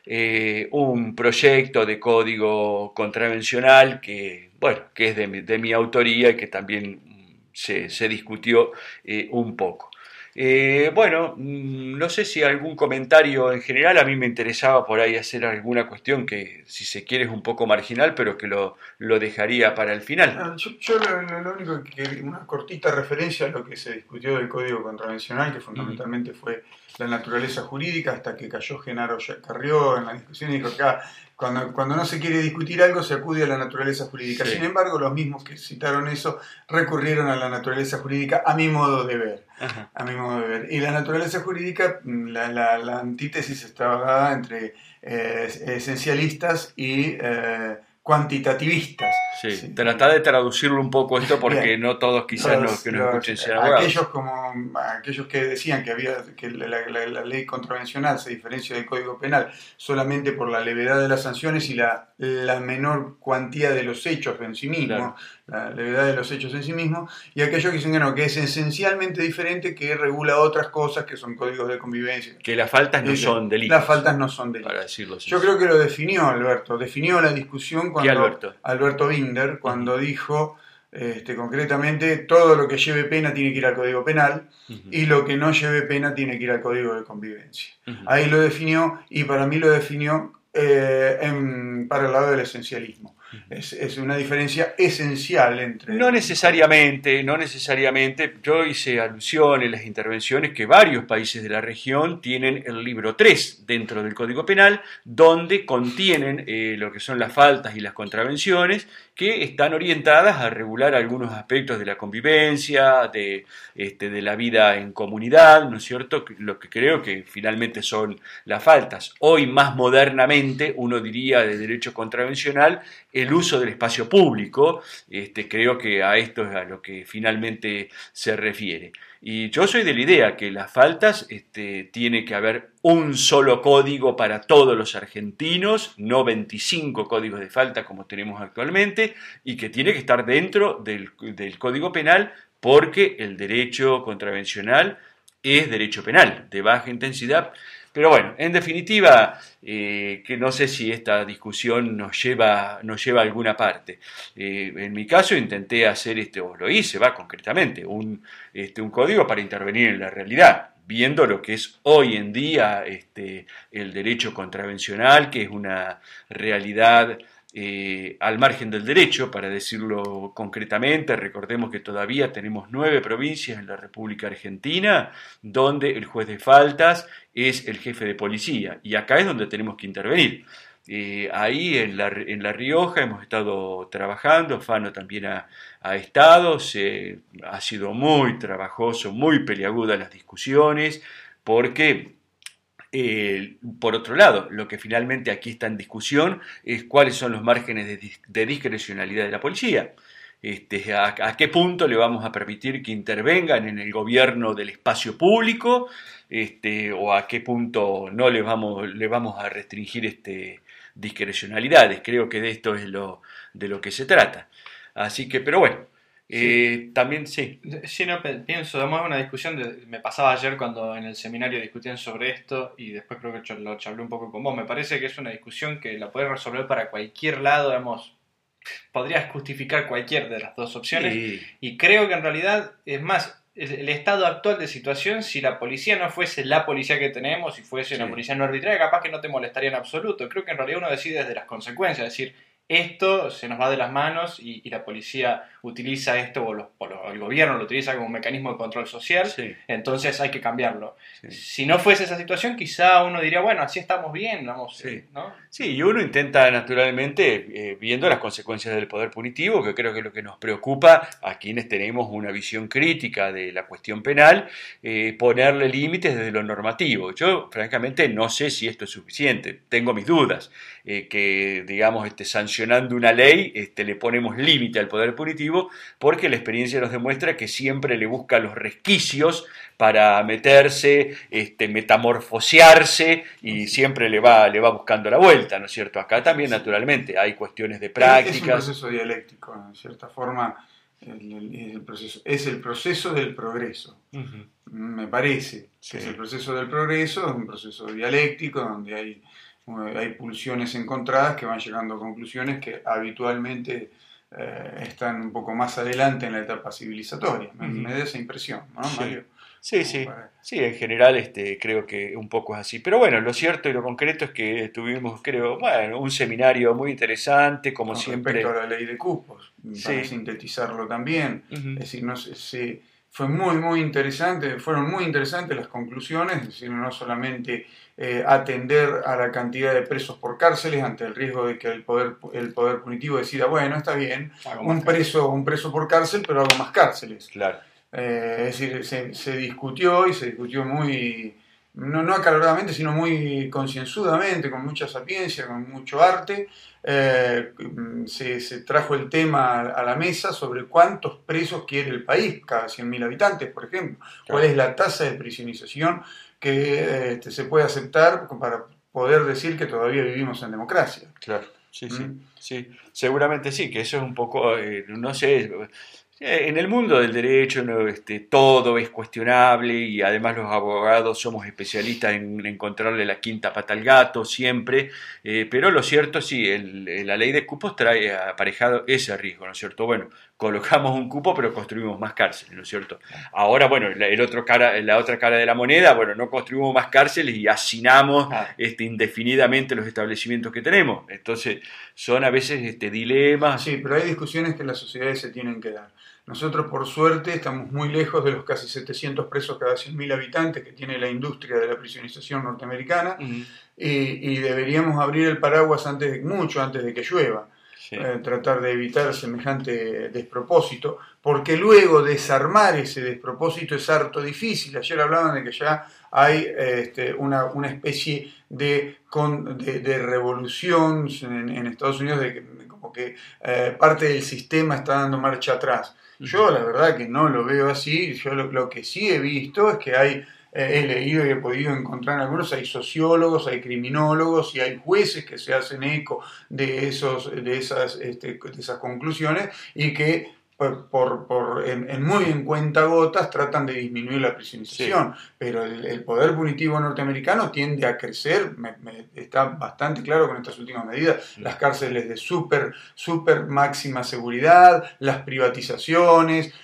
un proyecto de código contravencional que, bueno, que es de mi autoría y que también se discutió un poco. Bueno, no sé si algún comentario en general. A mí me interesaba por ahí hacer alguna cuestión que, si se quiere, es un poco marginal, pero que lo dejaría para el final. Yo lo único que una cortita referencia a lo que se discutió del Código Contravencional, que fundamentalmente fue la naturaleza jurídica, hasta que cayó Genaro Carrió en la discusión y dijo que cuando no se quiere discutir algo se acude a la naturaleza jurídica. Sí. Sin embargo, los mismos que citaron eso recurrieron a la naturaleza jurídica a mi modo de ver. Ajá. A mi modo de ver. Y la naturaleza jurídica, la antítesis estaba dada entre esencialistas y cuantitativistas. Sí, sí. Tratá de traducirlo un poco esto porque bien. No todos quizás nos escuchen sean abogados. Aquellos que decían que la ley contravencional se diferencia del Código Penal solamente por la levedad de las sanciones y la menor cuantía de los hechos en sí mismos, claro. La levedad de los hechos en sí mismos, y aquellos que dicen que no, que es esencialmente diferente, que regula otras cosas que son códigos de convivencia. Que las faltas no son delitos. Las faltas no son delitos. Para decirlo así. Yo creo que lo definió Alberto, definió la discusión cuando Alberto Binder, cuando dijo concretamente todo lo que lleve pena tiene que ir al Código Penal y lo que no lleve pena tiene que ir al Código de Convivencia. Ahí lo definió y para mí lo definió para el lado del esencialismo. Es una diferencia esencial entre... No necesariamente. Yo hice alusión en las intervenciones que varios países de la región tienen el libro 3 dentro del Código Penal, donde contienen lo que son las faltas y las contravenciones, que están orientadas a regular algunos aspectos de la convivencia, de la vida en comunidad, ¿no es cierto? Lo que creo que finalmente son las faltas. Hoy, más modernamente, uno diría de derecho contravencional, el uso del espacio público, creo que a esto es a lo que finalmente se refiere. Y yo soy de la idea que las faltas tiene que haber un solo código para todos los argentinos, no 25 códigos de falta como tenemos actualmente, y que tiene que estar dentro del Código Penal porque el derecho contravencional es derecho penal de baja intensidad. Pero bueno, en definitiva, que no sé si esta discusión nos lleva a alguna parte. En mi caso intenté hacer, o lo hice, concretamente, un código para intervenir en la realidad, viendo lo que es hoy en día el derecho contravencional, que es una realidad al margen del derecho, para decirlo concretamente. Recordemos que todavía tenemos 9 provincias en la República Argentina donde el juez de faltas es el jefe de policía, y acá es donde tenemos que intervenir. Ahí en La Rioja hemos estado trabajando, Fano también ha estado, ha sido muy trabajoso, muy peliagudas las discusiones, porque por otro lado, lo que finalmente aquí está en discusión es cuáles son los márgenes de discrecionalidad de la policía. ¿A qué punto le vamos a permitir que intervengan en el gobierno del espacio público? ¿O a qué punto no le vamos a restringir discrecionalidades? Creo que de esto es de lo que se trata. Así que, pero bueno, También sí. Sí, no, pienso, damos una discusión, me pasaba ayer cuando en el seminario discutían sobre esto y después creo que lo charlé un poco con vos. Me parece que es una discusión que la podés resolver para cualquier lado, digamos, podrías justificar cualquier de las dos opciones. Sí. Y creo que en realidad, es más, el estado actual de situación, si la policía no fuese la policía que tenemos, si fuese una policía no arbitraria, capaz que no te molestaría en absoluto. Creo que en realidad uno decide desde las consecuencias, es decir, esto se nos va de las manos y la policía utiliza esto, o el gobierno lo utiliza como un mecanismo de control social, entonces hay que cambiarlo. Sí. Si no fuese esa situación, quizá uno diría, bueno, así estamos bien, vamos, ¿no? Sí, y uno intenta naturalmente, viendo las consecuencias del poder punitivo, que creo que es lo que nos preocupa a quienes tenemos una visión crítica de la cuestión penal, ponerle límites desde lo normativo. Yo, francamente, no sé si esto es suficiente, tengo mis dudas, que, digamos, sancionando una ley, le ponemos límite al poder punitivo, porque la experiencia nos demuestra que siempre le busca los resquicios para meterse, metamorfosearse y siempre le va buscando la vuelta, ¿no es cierto? Acá también, naturalmente, hay cuestiones de prácticas. Es un proceso dialéctico, en cierta forma, es el proceso del progreso. Uh-huh. Me parece que es el proceso del progreso, es un proceso dialéctico donde hay pulsiones encontradas que van llegando a conclusiones que habitualmente están un poco más adelante en la etapa civilizatoria. Me da esa impresión, ¿no, Mario? Sí, en general creo que un poco es así. Pero bueno, lo cierto y lo concreto es que tuvimos, creo, un seminario muy interesante, como siempre. Respecto a la ley de cupos, para sintetizarlo también. Uh-huh. Es decir, fue muy interesante, fueron muy interesantes las conclusiones, es decir, no solamente atender a la cantidad de presos por cárceles ante el riesgo de que el poder punitivo decida, bueno, está bien, un preso por cárcel, pero hago más cárceles. Claro. Es decir, se discutió muy, no acaloradamente, sino muy concienzudamente, con mucha sapiencia, con mucho arte. Se trajo el tema a la mesa sobre cuántos presos quiere el país, cada 100.000 habitantes, por ejemplo. Claro. ¿Cuál es la tasa de prisionización que se puede aceptar para poder decir que todavía vivimos en democracia? Claro, sí, seguramente sí, que eso es un poco, no sé. En el mundo del derecho todo es cuestionable y además los abogados somos especialistas en encontrarle la quinta pata al gato siempre, pero lo cierto sí, la ley de cupos trae aparejado ese riesgo, ¿no es cierto? Bueno, colocamos un cupo pero construimos más cárceles, ¿no es cierto? Ahora, bueno, la otra cara de la moneda, bueno, no construimos más cárceles y hacinamos indefinidamente los establecimientos que tenemos. Entonces, son a veces dilemas. Sí, pero hay discusiones que las sociedades se tienen que dar. Nosotros, por suerte, estamos muy lejos de los casi 700 presos cada 100.000 habitantes que tiene la industria de la prisionización norteamericana. Uh-huh. Y deberíamos abrir el paraguas mucho antes de que llueva. Sí. Tratar de evitar semejante despropósito, porque luego desarmar ese despropósito es harto difícil. Ayer hablaban de que ya hay una especie de revolución en Estados Unidos, de que como que parte del sistema está dando marcha atrás. Yo la verdad que no lo veo así. Yo lo que sí he visto es que he leído y he podido encontrar en algunos, hay sociólogos, hay criminólogos y hay jueces que se hacen eco de esas conclusiones y que en cuentagotas tratan de disminuir la prisionización, pero el poder punitivo norteamericano tiende a crecer, está bastante claro con estas últimas medidas, las cárceles de super máxima seguridad, las privatizaciones,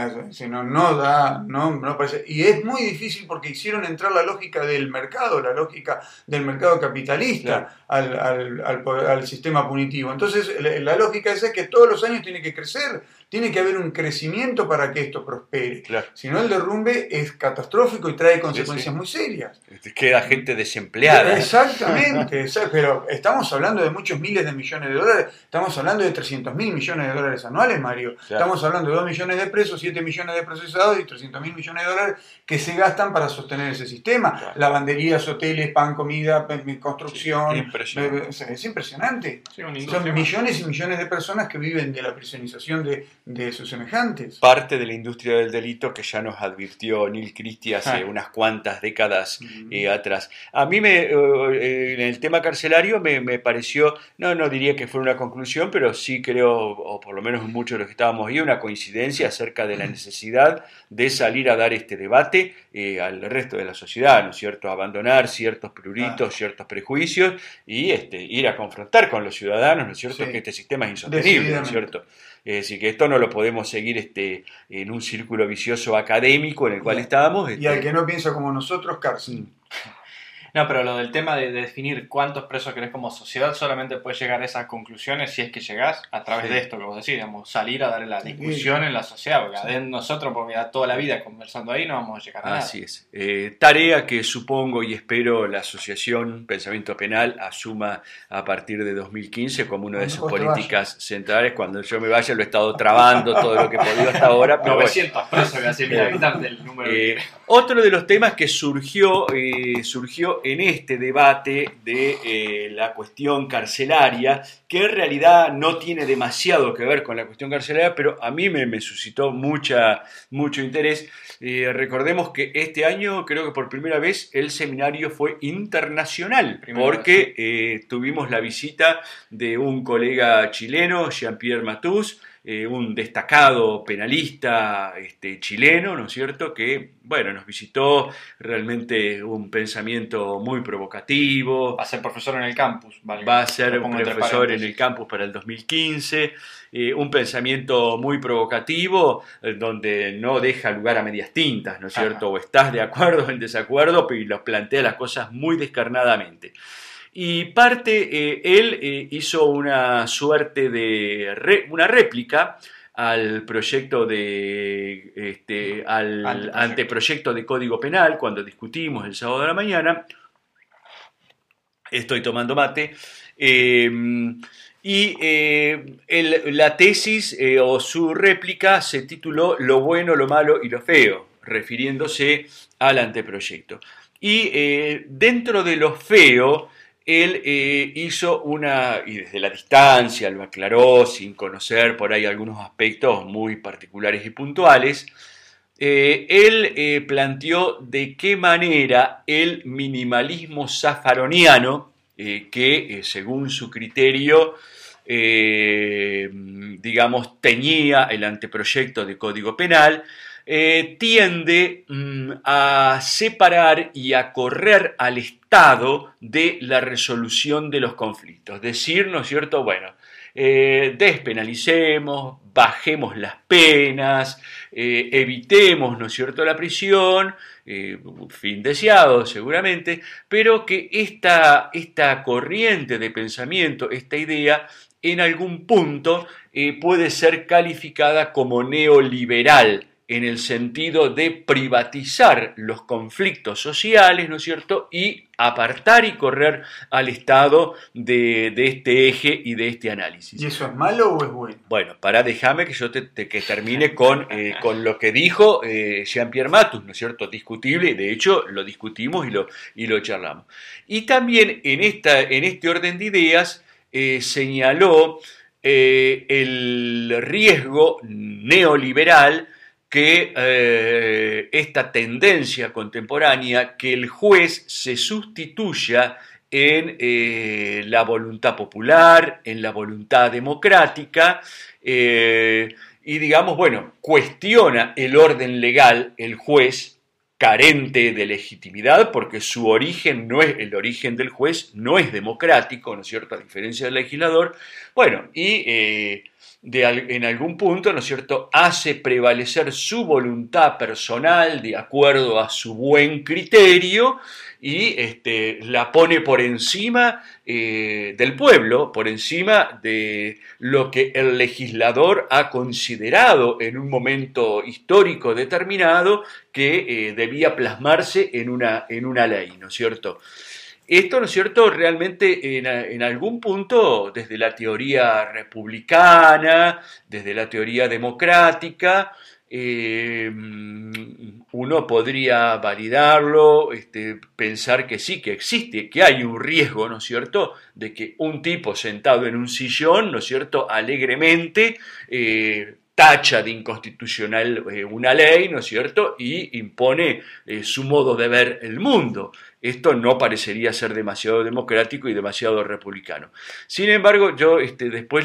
no parece, y es muy difícil porque hicieron entrar la lógica del mercado capitalista, claro, al sistema punitivo. Entonces la lógica es que todos los años tiene que crecer, tiene que haber un crecimiento para que esto prospere. Claro. Si no, el derrumbe es catastrófico y trae consecuencias muy serias. Queda gente desempleada. Exactamente, pero estamos hablando de muchos miles de millones de dólares, estamos hablando de 300.000 millones de dólares anuales, Mario. Claro. Estamos hablando de 2 millones de presos, 7 millones de procesados y 300.000 millones de dólares que se gastan para sostener ese sistema. Claro. Lavanderías, hoteles, pan, comida, construcción. Sí, impresionante. Es impresionante. Sí, una Son industria millones y millones de personas que viven de la prisionización de sus semejantes. Parte de la industria del delito que ya nos advirtió Neil Christie hace unas cuantas décadas atrás. A mí en el tema carcelario me pareció, no diría que fue una conclusión, pero sí creo, o por lo menos muchos de los que estábamos ahí, una coincidencia acerca de la necesidad de salir a dar este debate al resto de la sociedad, ¿no es cierto? Abandonar ciertos pruritos, ciertos prejuicios y ir a confrontar con los ciudadanos, ¿no es cierto? Sí. Que este sistema es insostenible, ¿no es cierto? Es decir, que esto no lo podemos seguir en un círculo vicioso académico en el cual estábamos. Y al que no piensa como nosotros, cárcel. No, pero lo del tema de definir cuántos presos querés como sociedad, solamente puedes llegar a esas conclusiones si es que llegás a través de esto que vos decís, digamos, salir a dar la discusión en la sociedad, porque adentro nosotros, porque ya toda la vida conversando ahí, no vamos a llegar a nada. Así es. Tarea que supongo y espero la Asociación Pensamiento Penal asuma a partir de 2015 como una de sus políticas centrales. Cuando yo me vaya lo he estado trabando todo lo que he podido hasta ahora. Pero 900 presos que hacen 1000 habitantes el número que otro de los temas que surgió en este debate de la cuestión carcelaria, que en realidad no tiene demasiado que ver con la cuestión carcelaria, pero a mí me suscitó mucho interés. Recordemos que este año, creo que por primera vez, el seminario fue internacional, porque tuvimos la visita de un colega chileno, Jean-Pierre Matús, un destacado penalista chileno, ¿no es cierto?, que, bueno, nos visitó, realmente un pensamiento muy provocativo. va a ser profesor en el campus. Vale, va a ser profesor en el campus para el 2015, un pensamiento muy provocativo, donde no deja lugar a medias tintas, ¿no es cierto?, o estás de acuerdo o en desacuerdo, y los plantea las cosas muy descarnadamente. Y él hizo una suerte de una réplica al proyecto al anteproyecto de Código Penal, cuando discutimos el sábado de la mañana. Estoy tomando mate. La tesis o su réplica se tituló Lo bueno, lo malo y lo feo, refiriéndose al anteproyecto. Y dentro de lo feo, él hizo y desde la distancia lo aclaró, sin conocer por ahí algunos aspectos muy particulares y puntuales. Él planteó de qué manera el minimalismo zaffaroniano, que según su criterio, digamos, tenía el anteproyecto de Código Penal, tiende a separar y a correr al Estado de la resolución de los conflictos. Decir, ¿no es cierto?, bueno, despenalicemos, bajemos las penas, evitemos, ¿no es cierto?, la prisión, fin deseado seguramente, pero que esta corriente de pensamiento, esta idea, en algún punto puede ser calificada como neoliberal, en el sentido de privatizar los conflictos sociales, ¿no es cierto?, y apartar y correr al Estado de este eje y de este análisis. ¿Y eso es malo o es bueno? Bueno, déjame que yo que termine con lo que dijo Jean-Pierre Matús, ¿no es cierto?, discutible, y de hecho lo discutimos y lo charlamos. Y también en este orden de ideas señaló el riesgo neoliberal que esta tendencia contemporánea, que el juez se sustituya en la voluntad popular, en la voluntad democrática, y digamos, bueno, cuestiona el orden legal, el juez, carente de legitimidad, porque su origen el origen del juez no es democrático, ¿no es cierto?, a diferencia del legislador. Bueno, y en algún punto, ¿no es cierto?, hace prevalecer su voluntad personal de acuerdo a su buen criterio y la pone por encima del pueblo, por encima de lo que el legislador ha considerado en un momento histórico determinado que debía plasmarse en una ley, ¿no es cierto? esto, ¿no es cierto?, realmente en algún punto, desde la teoría republicana, desde la teoría democrática, uno podría validarlo, pensar que sí, que existe, que hay un riesgo, ¿no es cierto?, de que un tipo sentado en un sillón, ¿no es cierto?, alegremente tacha de inconstitucional una ley, ¿no es cierto?, y impone su modo de ver el mundo. Esto no parecería ser demasiado democrático y demasiado republicano. Sin embargo, yo después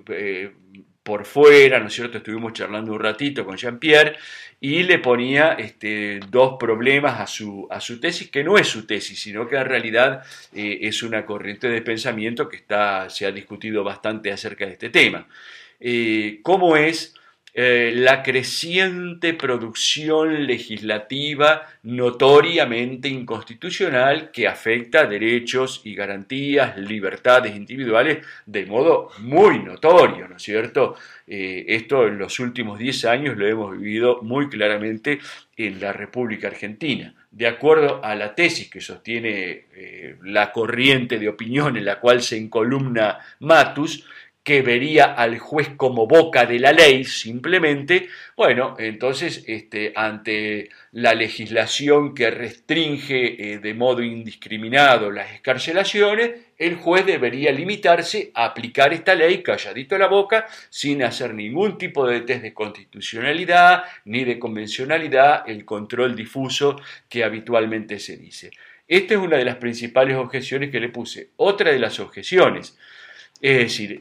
por fuera, ¿no es cierto?, estuvimos charlando un ratito con Jean-Pierre y le ponía dos problemas a su tesis, que no es su tesis, sino que en realidad es una corriente de pensamiento que se ha discutido bastante acerca de este tema. ¿Cómo es la creciente producción legislativa notoriamente inconstitucional que afecta derechos y garantías, libertades individuales de modo muy notorio, ¿no es cierto? Esto en los últimos 10 años lo hemos vivido muy claramente en la República Argentina. De acuerdo a la tesis que sostiene la corriente de opinión en la cual se encolumna Matus, que vería al juez como boca de la ley simplemente, bueno, entonces ante la legislación que restringe de modo indiscriminado las excarcelaciones, el juez debería limitarse a aplicar esta ley calladito la boca, sin hacer ningún tipo de test de constitucionalidad ni de convencionalidad, el control difuso que habitualmente se dice. Esta es una de las principales objeciones que le puse. Otra de las objeciones, es decir,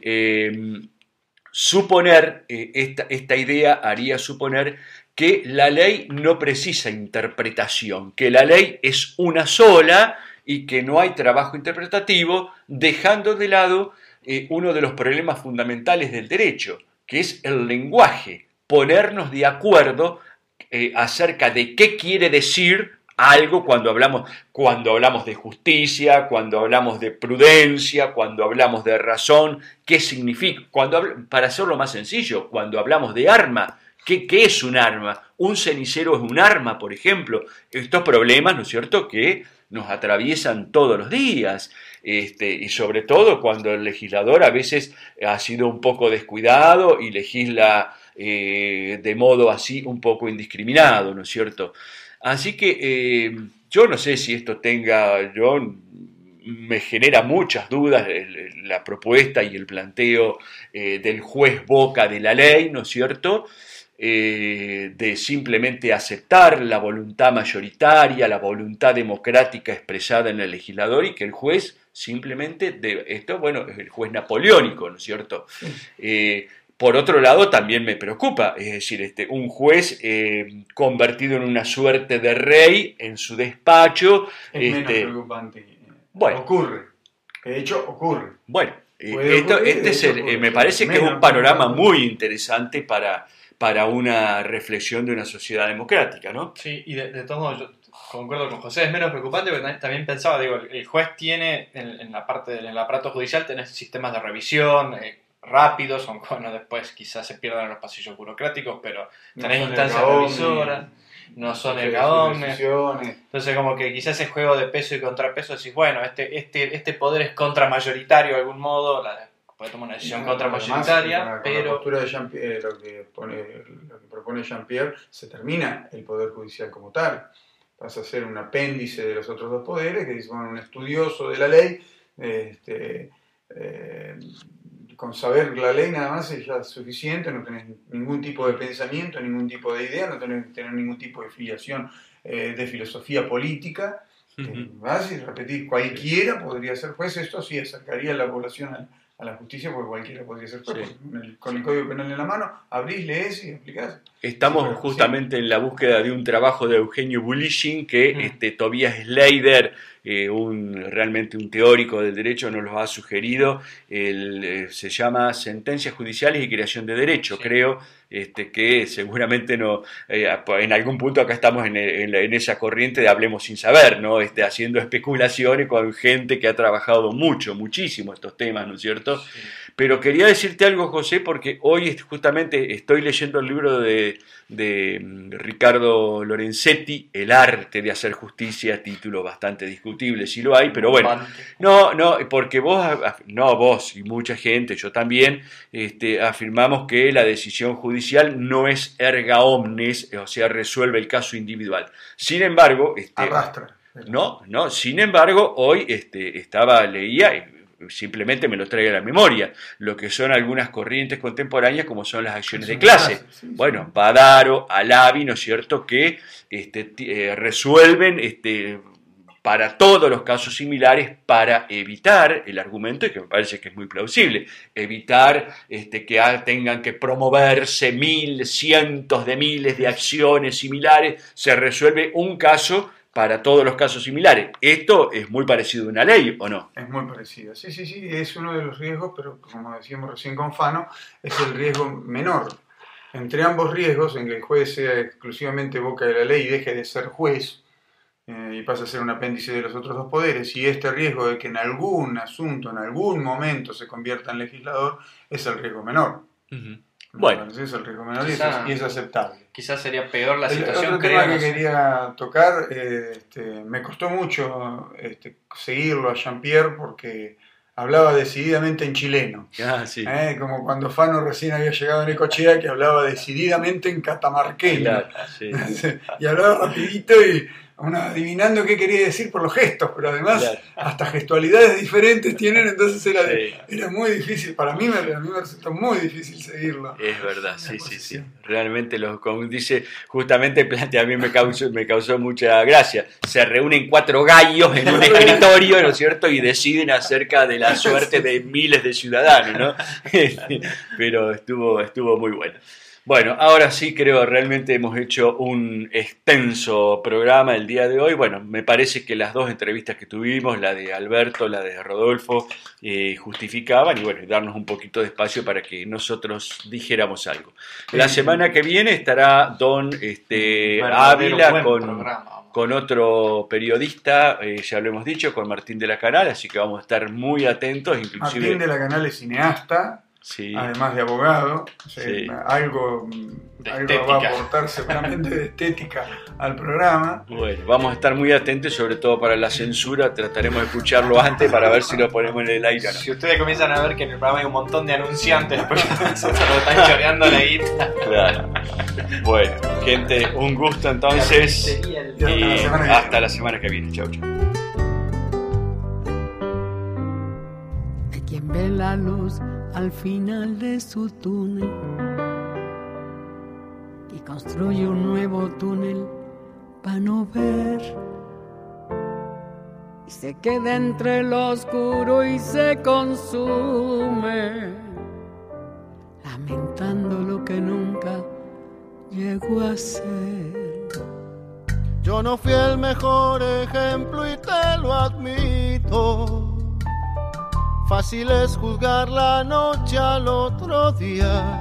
suponer, esta idea haría suponer que la ley no precisa interpretación, que la ley es una sola y que no hay trabajo interpretativo, dejando de lado uno de los problemas fundamentales del derecho, que es el lenguaje, ponernos de acuerdo acerca de qué quiere decir algo cuando hablamos de justicia, cuando hablamos de prudencia, cuando hablamos de razón, qué significa, para hacerlo más sencillo, cuando hablamos de arma, ¿qué es un arma? Un cenicero es un arma, por ejemplo. Estos problemas, ¿no es cierto?, que nos atraviesan todos los días, y sobre todo cuando el legislador a veces ha sido un poco descuidado y legisla de modo así un poco indiscriminado, ¿no es cierto? Así que yo no sé si esto me genera muchas dudas la propuesta y el planteo del juez boca de la ley, ¿no es cierto?, de simplemente aceptar la voluntad mayoritaria, la voluntad democrática expresada en el legislador y que el juez simplemente, esto, bueno, es el juez napoleónico, ¿no es cierto? Por otro lado, también me preocupa, es decir, un juez convertido en una suerte de rey en su despacho. Es menos preocupante. Bueno, ocurre. De hecho, ocurre. Bueno, me parece que es un panorama muy interesante para una reflexión de una sociedad democrática, ¿no? Sí, y de todos modos, yo concuerdo con José, es menos preocupante, pero también pensaba, el juez tiene, en la parte del aparato judicial, tenés sistemas de revisión rápidos, aunque bueno, después quizás se pierdan en los pasillos burocráticos, pero tenés instancias revisoras, no son ergadomes. Entonces, como que quizás ese juego de peso y contrapeso, decís, bueno, este poder es contramayoritario de algún modo, puede tomar una decisión contramayoritaria, pero... Con la postura de Jean-Pierre, lo que propone Jean-Pierre, se termina el poder judicial como tal. Pasa a ser un apéndice de los otros dos poderes, que dice, bueno, un estudioso de la ley, con saber la ley nada más es ya suficiente, no tenés ningún tipo de pensamiento, ningún tipo de idea, no tenés que tener ningún tipo de filiación de filosofía política. Vas y repetís, cualquiera podría ser juez. Esto sí acercaría a la población a la justicia, porque cualquiera podría ser juez. Sí. Con el Código Penal en la mano, abrís, lees y aplicás. Estamos justamente en la búsqueda de un trabajo de Eugenio Bulishin que Tobias Schleider, realmente un teórico del derecho, nos lo ha sugerido. Se llama Sentencias Judiciales y Creación de Derecho, sí. Creo, que seguramente no, en algún punto acá estamos en esa corriente de hablemos sin saber, ¿no? Haciendo especulaciones con gente que ha trabajado muchísimo estos temas, ¿no es cierto? Sí. Pero quería decirte algo, José, porque hoy justamente estoy leyendo el libro de Ricardo Lorenzetti, El arte de hacer justicia, título bastante discutible, si lo hay, pero bueno, no, porque vos y mucha gente, yo también, afirmamos que la decisión judicial no es erga omnes, o sea, resuelve el caso individual. Sin embargo, arrastra. No, sin embargo, hoy leía, simplemente me lo trae a la memoria, lo que son algunas corrientes contemporáneas como son las acciones de clase. Sí. Bueno, Badaro, Alavi, ¿no es cierto?, que resuelven para todos los casos similares para evitar el argumento, y que me parece que es muy plausible, evitar que tengan que promoverse cientos de miles de acciones similares, se resuelve un caso para todos los casos similares. ¿Esto es muy parecido a una ley o no? Es muy parecido. Sí, es uno de los riesgos, pero como decíamos recién con Fano, es el riesgo menor. Entre ambos riesgos, en que el juez sea exclusivamente boca de la ley y deje de ser juez y pase a ser un apéndice de los otros dos poderes, y este riesgo de que en algún asunto, en algún momento se convierta en legislador, es el riesgo menor. Uh-huh. Bueno, es el riesgo menor y es aceptable. Quizás sería peor la situación. Otro tema que quería tocar, me costó mucho seguirlo a Jean-Pierre porque hablaba decididamente en chileno. Sí. Como cuando Fano recién había llegado a Necochea, que hablaba decididamente en catamarqueño. Claro, sí. Y hablaba rapidito y adivinando qué quería decir por los gestos, pero además hasta gestualidades diferentes tienen, entonces era muy difícil, para mí me resultó muy difícil seguirlo. Es verdad, sí. Realmente, como dice, justamente a mí me causó mucha gracia. Se reúnen 4 gallos en un escritorio, ¿no es cierto?, y deciden acerca de la suerte de miles de ciudadanos, ¿no? Pero estuvo muy bueno. Bueno, ahora sí creo realmente hemos hecho un extenso programa el día de hoy. Bueno, me parece que las 2 entrevistas que tuvimos, la de Alberto, la de Rodolfo, justificaban y bueno, darnos un poquito de espacio para que nosotros dijéramos algo. La semana que viene estará Don Ávila con otro periodista, ya lo hemos dicho, con Martín de la Canal, así que vamos a estar muy atentos. Inclusive Martín de la Canal es cineasta. Sí. Además de abogado, algo va a aportar seguramente de estética al programa. Bueno, vamos a estar muy atentos, sobre todo para la censura, trataremos de escucharlo antes para ver si lo ponemos en el aire. Si ustedes comienzan a ver que en el programa hay un montón de anunciantes, después nosotros lo están choreando la guita. Claro. Bueno, gente, un gusto entonces y hasta la semana que viene. Chau. De quien ve la luz al final de su túnel y construye un nuevo túnel para no ver y se queda entre lo oscuro y se consume lamentando lo que nunca llegó a ser. Yo no fui el mejor ejemplo y te lo admito. Fácil es juzgar la noche al otro día,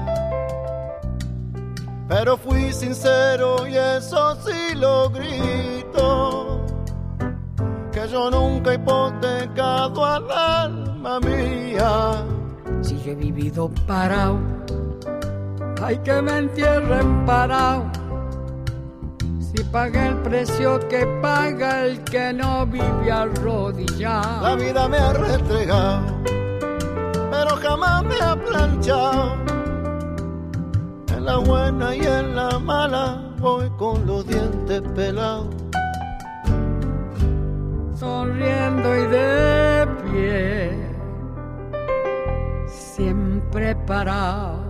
pero fui sincero y eso sí lo grito, que yo nunca he hipotecado al alma mía. Si yo he vivido parado, hay que me entierren parado. Si pagué el precio que paga el que no vive arrodillado. La vida me ha restregado, pero jamás me ha planchado. En la buena y en la mala voy con los dientes pelados. Sonriendo y de pie, siempre parado.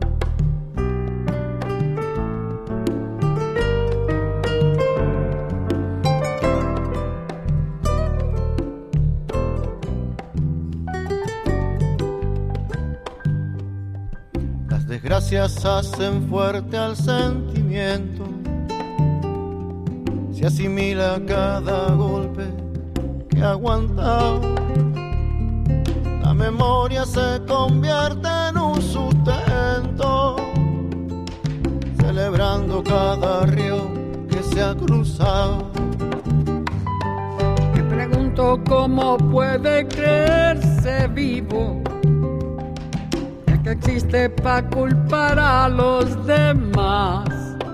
Desgracias hacen fuerte al sentimiento, se asimila cada golpe que ha aguantado. La memoria se convierte en un sustento llorando cada río que se ha cruzado. Me pregunto cómo puede creerse vivo, el que existe para culpar a los demás.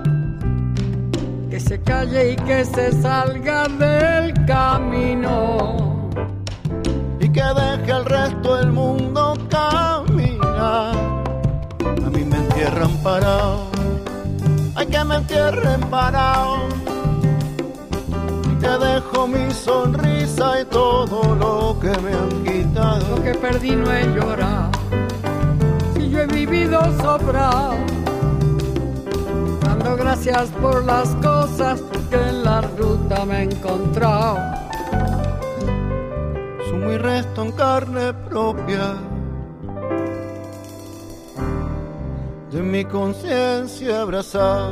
Que se calle y que se salga del camino y que deje al resto del mundo caminar. A mí me entierran parado, ay que me entierren parado, y te dejo mi sonrisa y todo lo que me han quitado. Lo que perdí no he llorado, si yo he vivido sobrado, dando gracias por las cosas que en la ruta me he encontrado. Sumo y resto en carne propia de mi conciencia abrazada.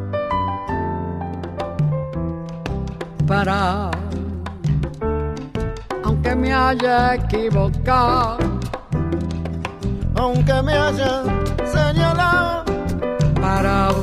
Para, aunque me haya equivocado, aunque me hayan señalado, parado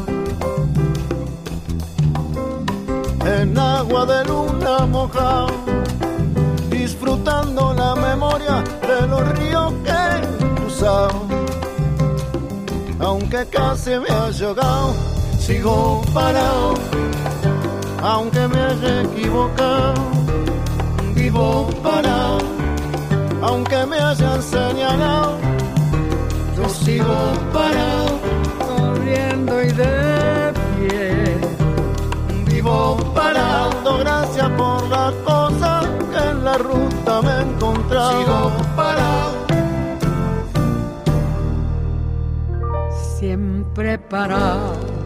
en agua de luna mojado, disfrutando la memoria de los ríos que he cruzado. Aunque casi me haya ahogado, sigo parado. Aunque me haya equivocado, vivo parado. Aunque me hayan señalado, yo sigo parado. Corriendo y de pie, vivo parado. Gracias por las cosas que en la ruta me he encontrado. Sigo parado. Siempre parado.